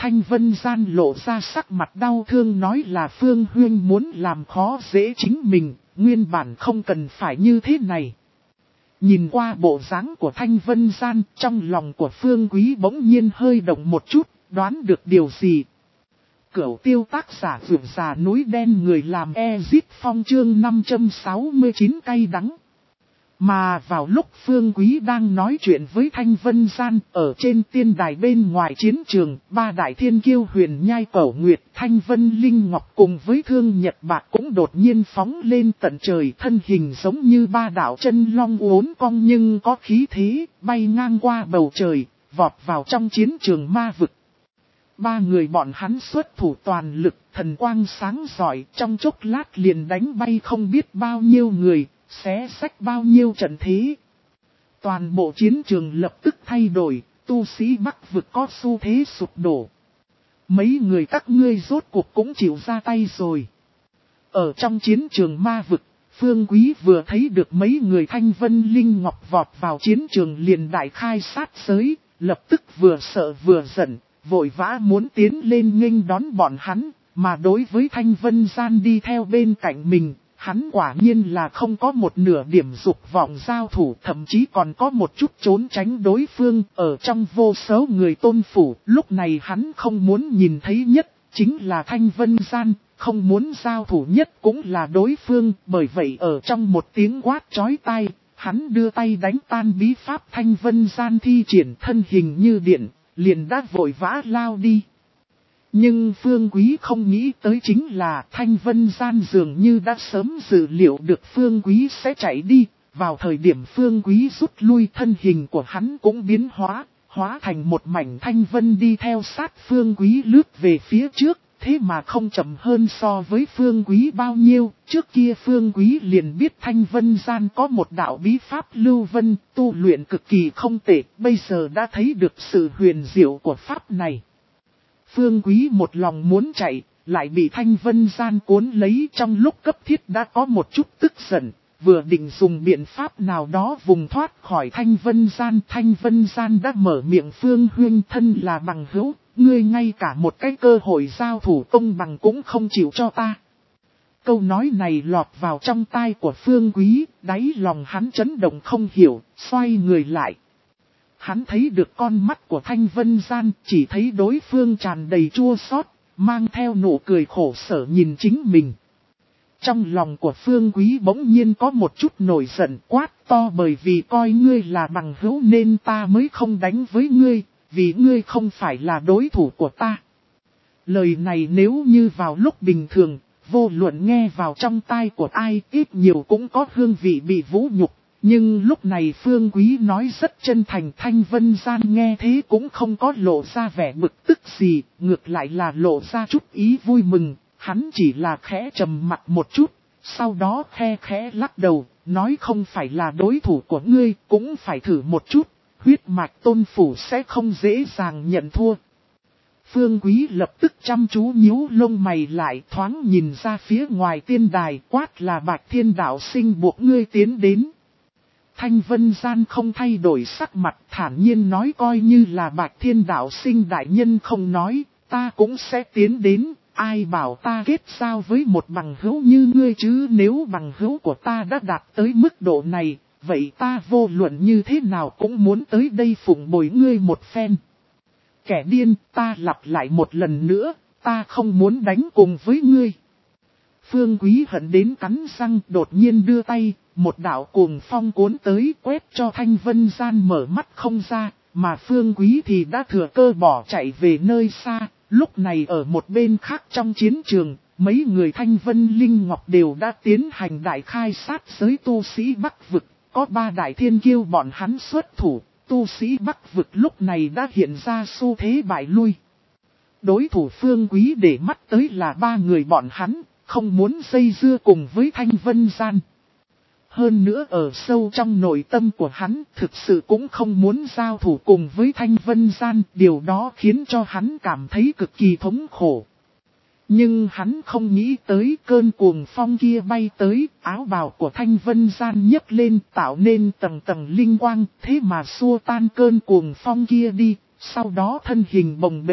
Speaker 1: Thanh Vân Gian lộ ra sắc mặt đau thương nói là Phương Huyên muốn làm khó dễ chính mình, nguyên bản không cần phải như thế này. Nhìn qua bộ dáng của Thanh Vân Gian, trong lòng của Phương Quý bỗng nhiên hơi động một chút, đoán được điều gì. Cửu tiêu tác giả vượt già núi đen người làm Ezit Phong chương năm trăm sáu mươi chín cay đắng. Mà vào lúc Phương Quý đang nói chuyện với Thanh Vân Gian ở trên tiên đài bên ngoài chiến trường, ba đại thiên kiêu Huyền Nhai Cẩu Nguyệt, Thanh Vân Linh Ngọc cùng với Thương Nhật Bạc cũng đột nhiên phóng lên tận trời, thân hình giống như ba đạo chân long uốn cong nhưng có khí thế, bay ngang qua bầu trời, vọt vào trong chiến trường ma vực. Ba người bọn hắn xuất thủ toàn lực, thần quang sáng rọi, trong chốc lát liền đánh bay không biết bao nhiêu người, xé xách bao nhiêu trận thế. Toàn bộ chiến trường lập tức thay đổi, tu sĩ Bắc vực có xu thế sụp đổ. Mấy người các ngươi rốt cuộc cũng chịu ra tay rồi. Ở trong chiến trường ma vực, Phương Quý vừa thấy được mấy người Thanh Vân Linh Ngọc vọt vào chiến trường liền đại khai sát giới, lập tức vừa sợ vừa giận, vội vã muốn tiến lên nghênh đón bọn hắn, mà đối với Thanh Vân Gian đi theo bên cạnh mình, hắn quả nhiên là không có một nửa điểm dục vọng giao thủ, thậm chí còn có một chút trốn tránh đối phương. Ở trong vô số người tôn phủ, lúc này hắn không muốn nhìn thấy nhất, chính là Thanh Vân Gian, không muốn giao thủ nhất cũng là đối phương, bởi vậy ở trong một tiếng quát chói tai, hắn đưa tay đánh tan bí pháp Thanh Vân Gian thi triển thân hình như điện, liền đã vội vã lao đi. Nhưng Phương Quý không nghĩ tới chính là Thanh Vân Gian dường như đã sớm dự liệu được Phương Quý sẽ chạy đi. Vào thời điểm Phương Quý rút lui, thân hình của hắn cũng biến hóa, hóa thành một mảnh thanh vân đi theo sát Phương Quý lướt về phía trước. Thế mà không chậm hơn so với Phương Quý bao nhiêu, trước kia Phương Quý liền biết Thanh Vân Gian có một đạo bí pháp lưu vân, tu luyện cực kỳ không tệ, bây giờ đã thấy được sự huyền diệu của pháp này. Phương Quý một lòng muốn chạy, lại bị Thanh Vân Gian cuốn lấy, trong lúc cấp thiết đã có một chút tức giận, vừa định dùng biện pháp nào đó vùng thoát khỏi Thanh Vân Gian. Thanh Vân Gian đã mở miệng: Phương Huyên thân là bằng hữu, ngươi ngay cả một cái cơ hội giao thủ công bằng cũng không chịu cho ta. Câu nói này lọt vào trong tai của Phương Quý, đáy lòng hắn chấn động không hiểu, xoay người lại. Hắn thấy được con mắt của Thanh Vân Gian, chỉ thấy đối phương tràn đầy chua xót, mang theo nụ cười khổ sở nhìn chính mình. Trong lòng của Phương Quý bỗng nhiên có một chút nổi giận, quát to: bởi vì coi ngươi là bằng hữu nên ta mới không đánh với ngươi, vì ngươi không phải là đối thủ của ta. Lời này nếu như vào lúc bình thường, vô luận nghe vào trong tai của ai, ít nhiều cũng có hương vị bị vũ nhục. Nhưng lúc này Phương Quý nói rất chân thành, Thanh Vân Gian nghe thế cũng không có lộ ra vẻ bực tức gì, ngược lại là lộ ra chút ý vui mừng. Hắn chỉ là khẽ trầm mặt một chút, sau đó khe khẽ lắc đầu, nói: không phải là đối thủ của ngươi, cũng phải thử một chút, huyết mạch tôn phủ sẽ không dễ dàng nhận thua. Phương Quý lập tức chăm chú nhíu lông mày lại, thoáng nhìn ra phía ngoài tiên đài, quát: là Bạch Thiên Đạo Sinh buộc ngươi tiến đến. Thanh Vân Gian không thay đổi sắc mặt, thản nhiên nói: coi như là Bạch Thiên Đạo Sinh đại nhân không nói, ta cũng sẽ tiến đến. Ai bảo ta kết giao với một bằng hữu như ngươi chứ, nếu bằng hữu của ta đã đạt tới mức độ này, vậy ta vô luận như thế nào cũng muốn tới đây phụng bồi ngươi một phen. Kẻ điên, ta lặp lại một lần nữa, ta không muốn đánh cùng với ngươi. Phương Quý hận đến cắn răng, đột nhiên đưa tay, một đạo cuồng phong cuốn tới, quét cho Thanh Vân Gian mở mắt không ra, mà Phương Quý thì đã thừa cơ bỏ chạy về nơi xa. Lúc này ở một bên khác trong chiến trường, mấy người Thanh Vân Linh Ngọc đều đã tiến hành đại khai sát giới tu sĩ Bắc vực, có ba đại thiên kiêu bọn hắn xuất thủ, tu sĩ Bắc vực lúc này đã hiện ra xu thế bại lui. Đối thủ Phương Quý để mắt tới là ba người bọn hắn, không muốn dây dưa cùng với Thanh Vân Gian. Hơn nữa ở sâu trong nội tâm của hắn thực sự cũng không muốn giao thủ cùng với Thanh Vân Gian, điều đó khiến cho hắn cảm thấy cực kỳ thống khổ. Nhưng hắn không nghĩ tới cơn cuồng phong kia bay tới, áo bào của Thanh Vân Gian nhấc lên tạo nên tầng tầng linh quang, thế mà xua tan cơn cuồng phong kia đi, sau đó thân hình bồng bềnh,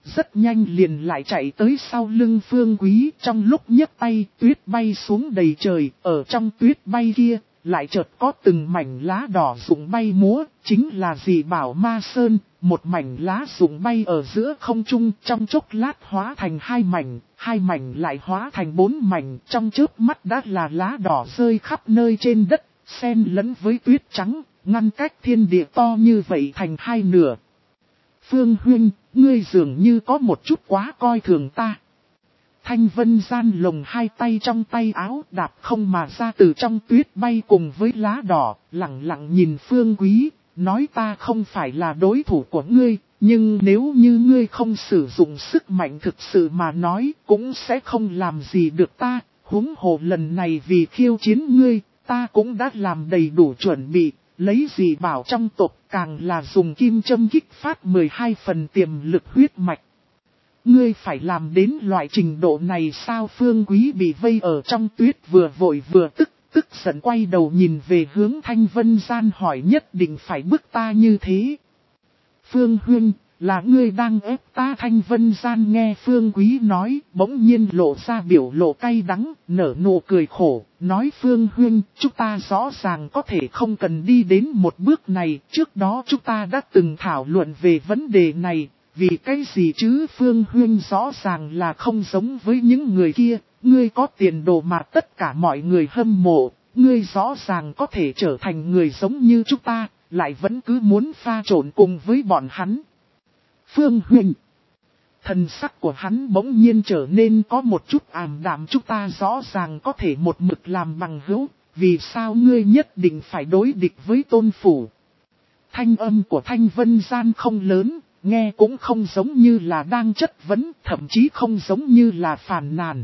Speaker 1: rất nhanh liền lại chạy tới sau lưng Phương Quý. Trong lúc nhấc tay, tuyết bay xuống đầy trời, ở trong tuyết bay kia, lại chợt có từng mảnh lá đỏ rụng bay múa, chính là dị bảo ma sơn. Một mảnh lá rụng bay ở giữa không trung, trong chốc lát hóa thành hai mảnh, hai mảnh lại hóa thành bốn mảnh, trong chớp mắt đã là lá đỏ rơi khắp nơi trên đất, xen lẫn với tuyết trắng, ngăn cách thiên địa to như vậy thành hai nửa. Phương Huynh, ngươi dường như có một chút quá coi thường ta. Thanh Vân gian lồng hai tay trong tay áo đạp không mà ra từ trong tuyết bay cùng với lá đỏ, lặng lặng nhìn Phương Quý, nói ta không phải là đối thủ của ngươi, nhưng nếu như ngươi không sử dụng sức mạnh thực sự mà nói cũng sẽ không làm gì được ta, huống hồ lần này vì khiêu chiến ngươi, ta cũng đã làm đầy đủ chuẩn bị, lấy dị bảo trong tộc càng là dùng kim châm kích phát mười hai phần tiềm lực huyết mạch. Ngươi phải làm đến loại trình độ này sao? Phương Quý bị vây ở trong tuyết vừa vội vừa tức, tức giận quay đầu nhìn về hướng Thanh Vân gian hỏi nhất định phải bức ta như thế. Phương Huynh, là ngươi đang ép ta? Thanh Vân gian nghe Phương Quý nói, bỗng nhiên lộ ra biểu lộ cay đắng, nở nụ cười khổ, nói Phương Huynh, chúng ta rõ ràng có thể không cần đi đến một bước này, trước đó chúng ta đã từng thảo luận về vấn đề này. Vì cái gì chứ? Phương Huynh rõ ràng là không giống với những người kia, ngươi có tiền đồ mà tất cả mọi người hâm mộ, ngươi rõ ràng có thể trở thành người giống như chúng ta, lại vẫn cứ muốn pha trộn cùng với bọn hắn. Phương Huynh, thần sắc của hắn bỗng nhiên trở nên có một chút ảm đạm. Chúng ta rõ ràng có thể một mực làm bằng hữu, vì sao ngươi nhất định phải đối địch với Tôn Phủ? Thanh âm của Thanh Vân gian không lớn, nghe cũng không giống như là đang chất vấn, thậm chí không giống như là phàn nàn.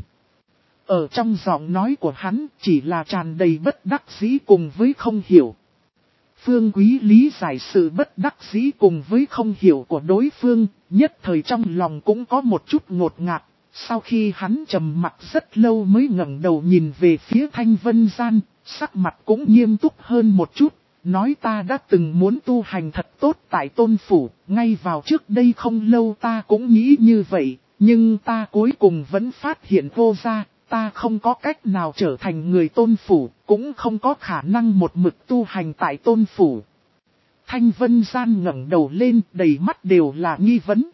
Speaker 1: Ở trong giọng nói của hắn chỉ là tràn đầy bất đắc dĩ cùng với không hiểu. Phương Quý lý giải sự bất đắc dĩ cùng với không hiểu của đối phương, nhất thời trong lòng cũng có một chút ngột ngạt. Sau khi hắn trầm mặc rất lâu mới ngẩng đầu nhìn về phía Thanh Vân gian, sắc mặt cũng nghiêm túc hơn một chút. Nói ta đã từng muốn tu hành thật tốt tại Tôn Phủ, ngay vào trước đây không lâu ta cũng nghĩ như vậy, nhưng ta cuối cùng vẫn phát hiện vô ra, ta không có cách nào trở thành người Tôn Phủ, cũng không có khả năng một mực tu hành tại Tôn Phủ. Thanh Vân gian ngẩng đầu lên, đầy mắt đều là nghi vấn.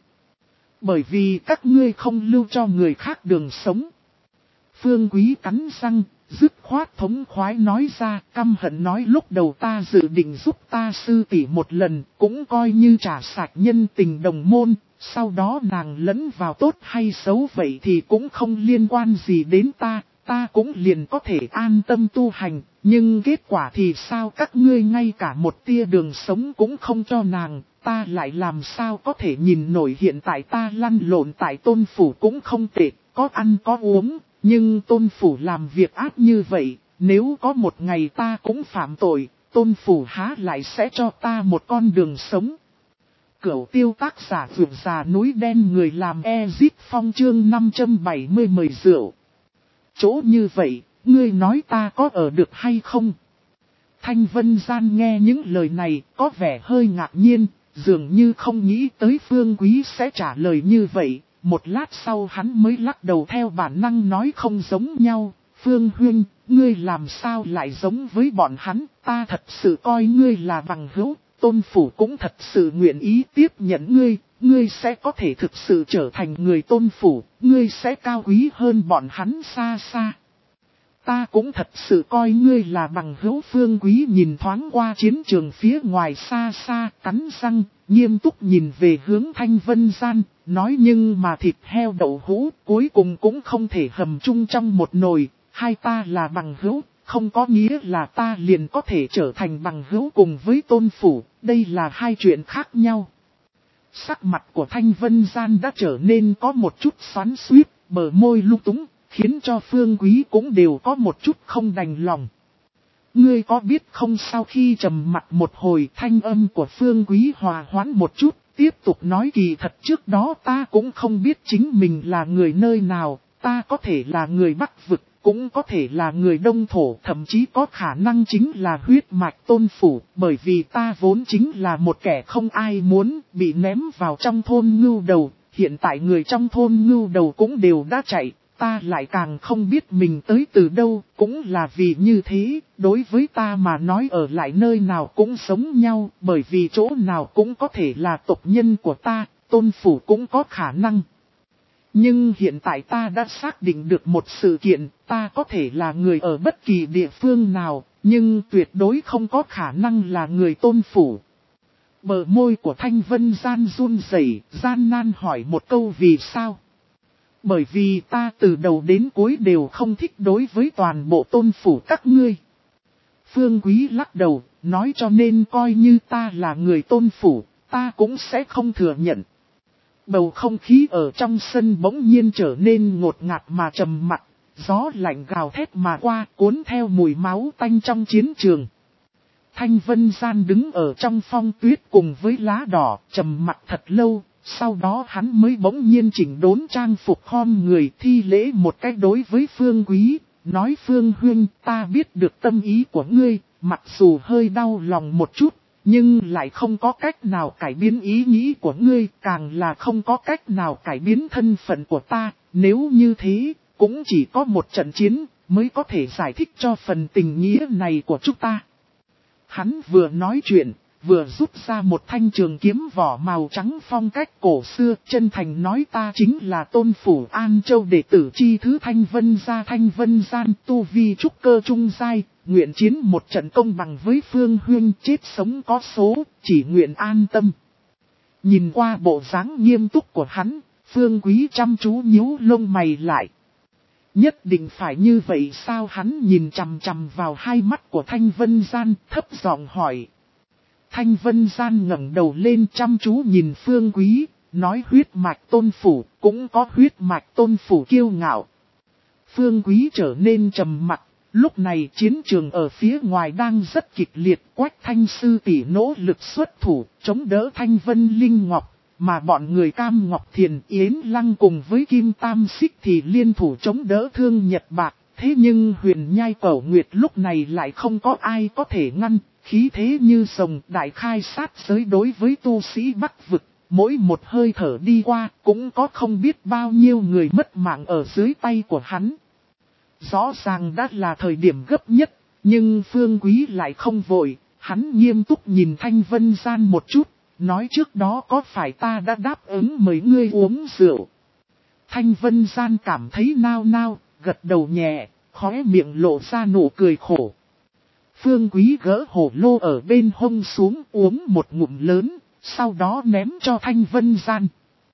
Speaker 1: Bởi vì các ngươi không lưu cho người khác đường sống. Phương Quý cắn răng, dứt khoát thống khoái nói ra, căm hận nói lúc đầu ta dự định giúp ta sư tỷ một lần, cũng coi như trả sạch nhân tình đồng môn, sau đó nàng lẫn vào tốt hay xấu vậy thì cũng không liên quan gì đến ta, ta cũng liền có thể an tâm tu hành, nhưng kết quả thì sao? Các ngươi ngay cả một tia đường sống cũng không cho nàng, ta lại làm sao có thể nhìn nổi. Hiện tại ta lăn lộn tại Tôn Phủ cũng không tệ, có ăn có uống. Nhưng Tôn Phủ làm việc ác như vậy, nếu có một ngày ta cũng phạm tội, Tôn Phủ há lại sẽ cho ta một con đường sống. Cửu tiêu tác giả vượt già núi đen người làm Ezit Phong chương năm trăm bảy mươi mời rượu. Chỗ như vậy, ngươi nói ta có ở được hay không? Thanh Vân gian nghe những lời này có vẻ hơi ngạc nhiên, dường như không nghĩ tới Phương Quý sẽ trả lời như vậy. Một lát sau hắn mới lắc đầu theo bản năng nói không giống nhau. Phương Huynh, ngươi làm sao lại giống với bọn hắn? Ta thật sự coi ngươi là bằng hữu, Tôn Phủ cũng thật sự nguyện ý tiếp nhận ngươi. Ngươi sẽ có thể thực sự trở thành người Tôn Phủ, ngươi sẽ cao quý hơn bọn hắn xa xa. Ta cũng thật sự coi ngươi là bằng hữu. Phương Quý nhìn thoáng qua chiến trường phía ngoài xa xa, cắn răng, nghiêm túc nhìn về hướng Thanh Vân gian, nói nhưng mà thịt heo đậu hũ cuối cùng cũng không thể hầm chung trong một nồi, hai ta là bằng hữu, không có nghĩa là ta liền có thể trở thành bằng hữu cùng với Tôn Phủ, đây là hai chuyện khác nhau. Sắc mặt của Thanh Vân gian đã trở nên có một chút xoắn xuýt, bờ môi lung túng, khiến cho Phương Quý cũng đều có một chút không đành lòng. Ngươi có biết không? Sau khi trầm mặt một hồi, thanh âm của Phương Quý hòa hoãn một chút, tiếp tục nói kỳ thật trước đó ta cũng không biết chính mình là người nơi nào, ta có thể là người Bắc Vực, cũng có thể là người Đông Thổ, thậm chí có khả năng chính là huyết mạch Tôn Phủ, bởi vì ta vốn chính là một kẻ không ai muốn, bị ném vào trong thôn ngưu đầu, hiện tại người trong thôn ngưu đầu cũng đều đã chạy, ta lại càng không biết mình tới từ đâu, cũng là vì như thế, đối với ta mà nói ở lại nơi nào cũng sống nhau, bởi vì chỗ nào cũng có thể là tộc nhân của ta, tôn phủ cũng có khả năng. Nhưng hiện tại ta đã xác định được một sự kiện, ta có thể là người ở bất kỳ địa phương nào, nhưng tuyệt đối không có khả năng là người tôn phủ. Bờ môi của Thanh Vân Gian run rẩy, gian nan hỏi một câu vì sao? Bởi vì ta từ đầu đến cuối đều không thích đối với toàn bộ tôn phủ các ngươi. Phương Quý lắc đầu, nói cho nên coi như ta là người tôn phủ, ta cũng sẽ không thừa nhận. Bầu không khí ở trong sân bỗng nhiên trở nên ngột ngạt mà trầm mặc, gió lạnh gào thét mà qua cuốn theo mùi máu tanh trong chiến trường. Thanh Vân Gian đứng ở trong phong tuyết cùng với lá đỏ, trầm mặc thật lâu, sau đó hắn mới bỗng nhiên chỉnh đốn trang phục khom người thi lễ một cách đối với Phương Quý, nói Phương Huynh ta biết được tâm ý của ngươi, mặc dù hơi đau lòng một chút, nhưng lại không có cách nào cải biến ý nghĩ của ngươi, càng là không có cách nào cải biến thân phận của ta, nếu như thế, cũng chỉ có một trận chiến mới có thể giải thích cho phần tình nghĩa này của chúng ta. Hắn vừa nói chuyện, vừa rút ra một thanh trường kiếm vỏ màu trắng phong cách cổ xưa, chân thành nói ta chính là tôn phủ An Châu đệ tử chi thứ Thanh Vân gia Thanh Vân Gian tu vi trúc cơ trung giai, nguyện chiến một trận công bằng với Phương Huynh, chết sống có số, chỉ nguyện an tâm. Nhìn qua bộ dáng nghiêm túc của hắn, Phương Quý chăm chú nhíu lông mày lại. Nhất định phải như vậy sao? Hắn nhìn chằm chằm vào hai mắt của Thanh Vân Gian, thấp giọng hỏi. Thanh Vân Gian ngẩng đầu lên chăm chú nhìn Phương Quý, nói huyết mạch tôn phủ, cũng có huyết mạch tôn phủ kiêu ngạo. Phương Quý trở nên trầm mặc, lúc này chiến trường ở phía ngoài đang rất kịch liệt, Quách Thanh sư tỷ nỗ lực xuất thủ, chống đỡ Thanh Vân Linh Ngọc, mà bọn người Cam Ngọc Thiền Yến Lăng cùng với Kim Tam Xích thì liên thủ chống đỡ Thương Nhật Bạc, thế nhưng Huyền Nhai Cẩu Nguyệt lúc này lại không có ai có thể ngăn. Khí thế như sồng đại khai sát giới đối với tu sĩ Bắc vực, mỗi một hơi thở đi qua cũng có không biết bao nhiêu người mất mạng ở dưới tay của hắn. Rõ ràng đã là thời điểm gấp nhất, nhưng Phương Quý lại không vội, hắn nghiêm túc nhìn Thanh Vân Gian một chút, nói trước đó có phải ta đã đáp ứng mời ngươi uống rượu. Thanh Vân Gian cảm thấy nao nao, gật đầu nhẹ, khóe miệng lộ ra nụ cười khổ. Phương Quý gỡ hổ lô ở bên hông xuống uống một ngụm lớn, sau đó ném cho Thanh Vân Gian.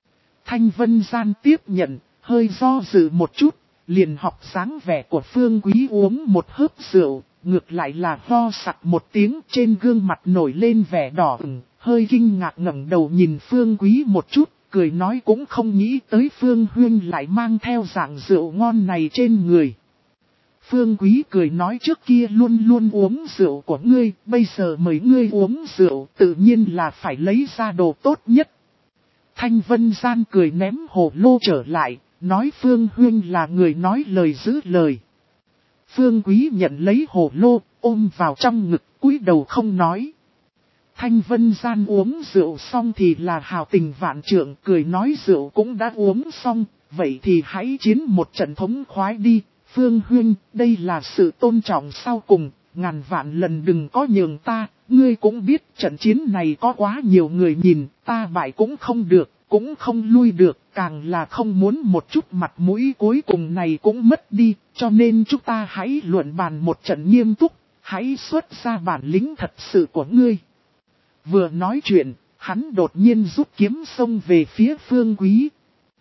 Speaker 1: Thanh Vân Gian tiếp nhận, hơi do dự một chút, liền học dáng vẻ của Phương Quý uống một hớp rượu, ngược lại là ho sặc một tiếng, trên gương mặt nổi lên vẻ đỏ ửng, hơi kinh ngạc ngẩng đầu nhìn Phương Quý một chút, cười nói cũng không nghĩ tới Phương Huynh lại mang theo dạng rượu ngon này trên người. Phương Quý cười nói trước kia luôn luôn uống rượu của ngươi, bây giờ mời ngươi uống rượu tự nhiên là phải lấy ra đồ tốt nhất. Thanh Vân Gian cười ném hồ lô trở lại, nói Phương Huynh là người nói lời giữ lời. Phương Quý nhận lấy hồ lô, ôm vào trong ngực, cúi đầu không nói. Thanh Vân Gian uống rượu xong thì là hào tình vạn trượng, cười nói rượu cũng đã uống xong, vậy thì hãy chiến một trận thống khoái đi. Phương Huynh, đây là sự tôn trọng sau cùng, ngàn vạn lần đừng có nhường ta, ngươi cũng biết trận chiến này có quá nhiều người nhìn, ta bại cũng không được, cũng không lui được, càng là không muốn một chút mặt mũi cuối cùng này cũng mất đi, cho nên chúng ta hãy luận bàn một trận nghiêm túc, hãy xuất ra bản lĩnh thật sự của ngươi. Vừa nói chuyện, hắn đột nhiên rút kiếm xông về phía Phương Quý.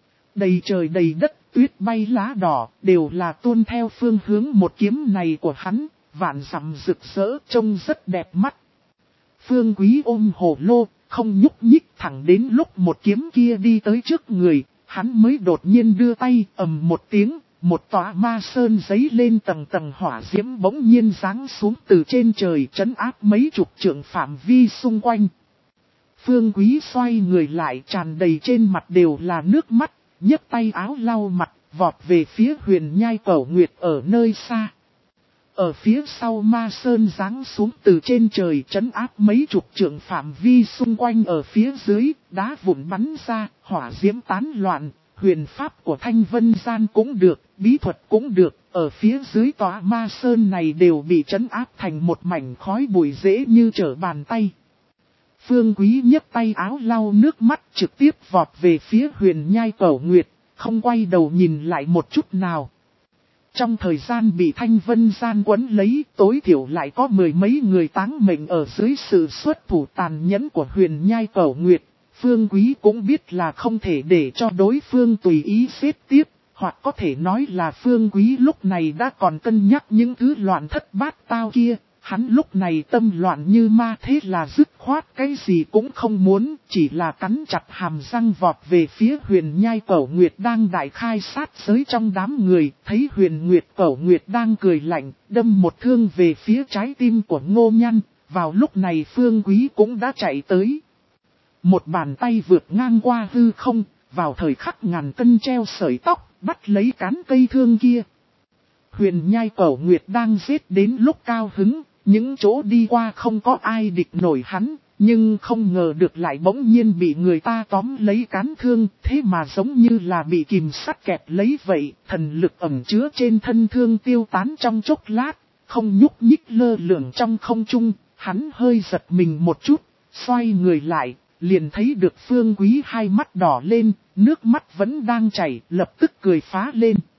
Speaker 1: Đầy trời đầy đất, tuyết bay lá đỏ, đều là tuôn theo phương hướng một kiếm này của hắn, vạn dặm rực rỡ, trông rất đẹp mắt. Phương Quý ôm hồ lô, không nhúc nhích, thẳng đến lúc một kiếm kia đi tới trước người, hắn mới đột nhiên đưa tay, ầm một tiếng, một tòa ma sơn giấy lên tầng tầng hỏa diễm bỗng nhiên giáng xuống từ trên trời, trấn áp mấy chục trượng phạm vi xung quanh. Phương Quý xoay người lại, tràn đầy trên mặt đều là nước mắt, nhấc tay áo lau mặt, vọt về phía Huyền Nhai Cẩu Nguyệt ở nơi xa. Ở phía sau ma sơn giáng xuống từ trên trời trấn áp mấy chục trượng phạm vi xung quanh ở phía dưới, đá vụn bắn ra, hỏa diễm tán loạn, huyền pháp của Thanh Vân Gian cũng được, bí thuật cũng được, ở phía dưới tòa ma sơn này đều bị trấn áp thành một mảnh khói bụi dễ như trở bàn tay. Phương Quý nhấc tay áo lau nước mắt trực tiếp vọt về phía Huyền Nhai Cẩu Nguyệt, không quay đầu nhìn lại một chút nào. Trong thời gian bị Thanh Vân Gian quấn lấy, tối thiểu lại có mười mấy người táng mệnh ở dưới sự xuất thủ tàn nhẫn của Huyền Nhai Cẩu Nguyệt. Phương Quý cũng biết là không thể để cho đối phương tùy ý xếp tiếp, hoặc có thể nói là Phương Quý lúc này đã còn cân nhắc những thứ loạn thất bát tao kia. Hắn lúc này tâm loạn như ma, thế là dứt khoát cái gì cũng không muốn, chỉ là cắn chặt hàm răng vọt về phía Huyền Nhai Cẩu Nguyệt đang đại khai sát giới trong đám người, thấy Huyền Nguyệt Cẩu Nguyệt đang cười lạnh, đâm một thương về phía trái tim của Ngô Nhăn, vào lúc này Phương Quý cũng đã chạy tới. Một bàn tay vượt ngang qua hư không, vào thời khắc ngàn cân treo sợi tóc, bắt lấy cán cây thương kia. Huyền Nhai Cẩu Nguyệt đang giết đến lúc cao hứng. Những chỗ đi qua không có ai địch nổi hắn, nhưng không ngờ được lại bỗng nhiên bị người ta tóm lấy cán thương, thế mà giống như là bị kìm sắt kẹp lấy vậy, thần lực ẩn chứa trên thân thương tiêu tán trong chốc lát, không nhúc nhích lơ lửng trong không trung, hắn hơi giật mình một chút, xoay người lại, liền thấy được Phương Quý hai mắt đỏ lên, nước mắt vẫn đang chảy, lập tức cười phá lên.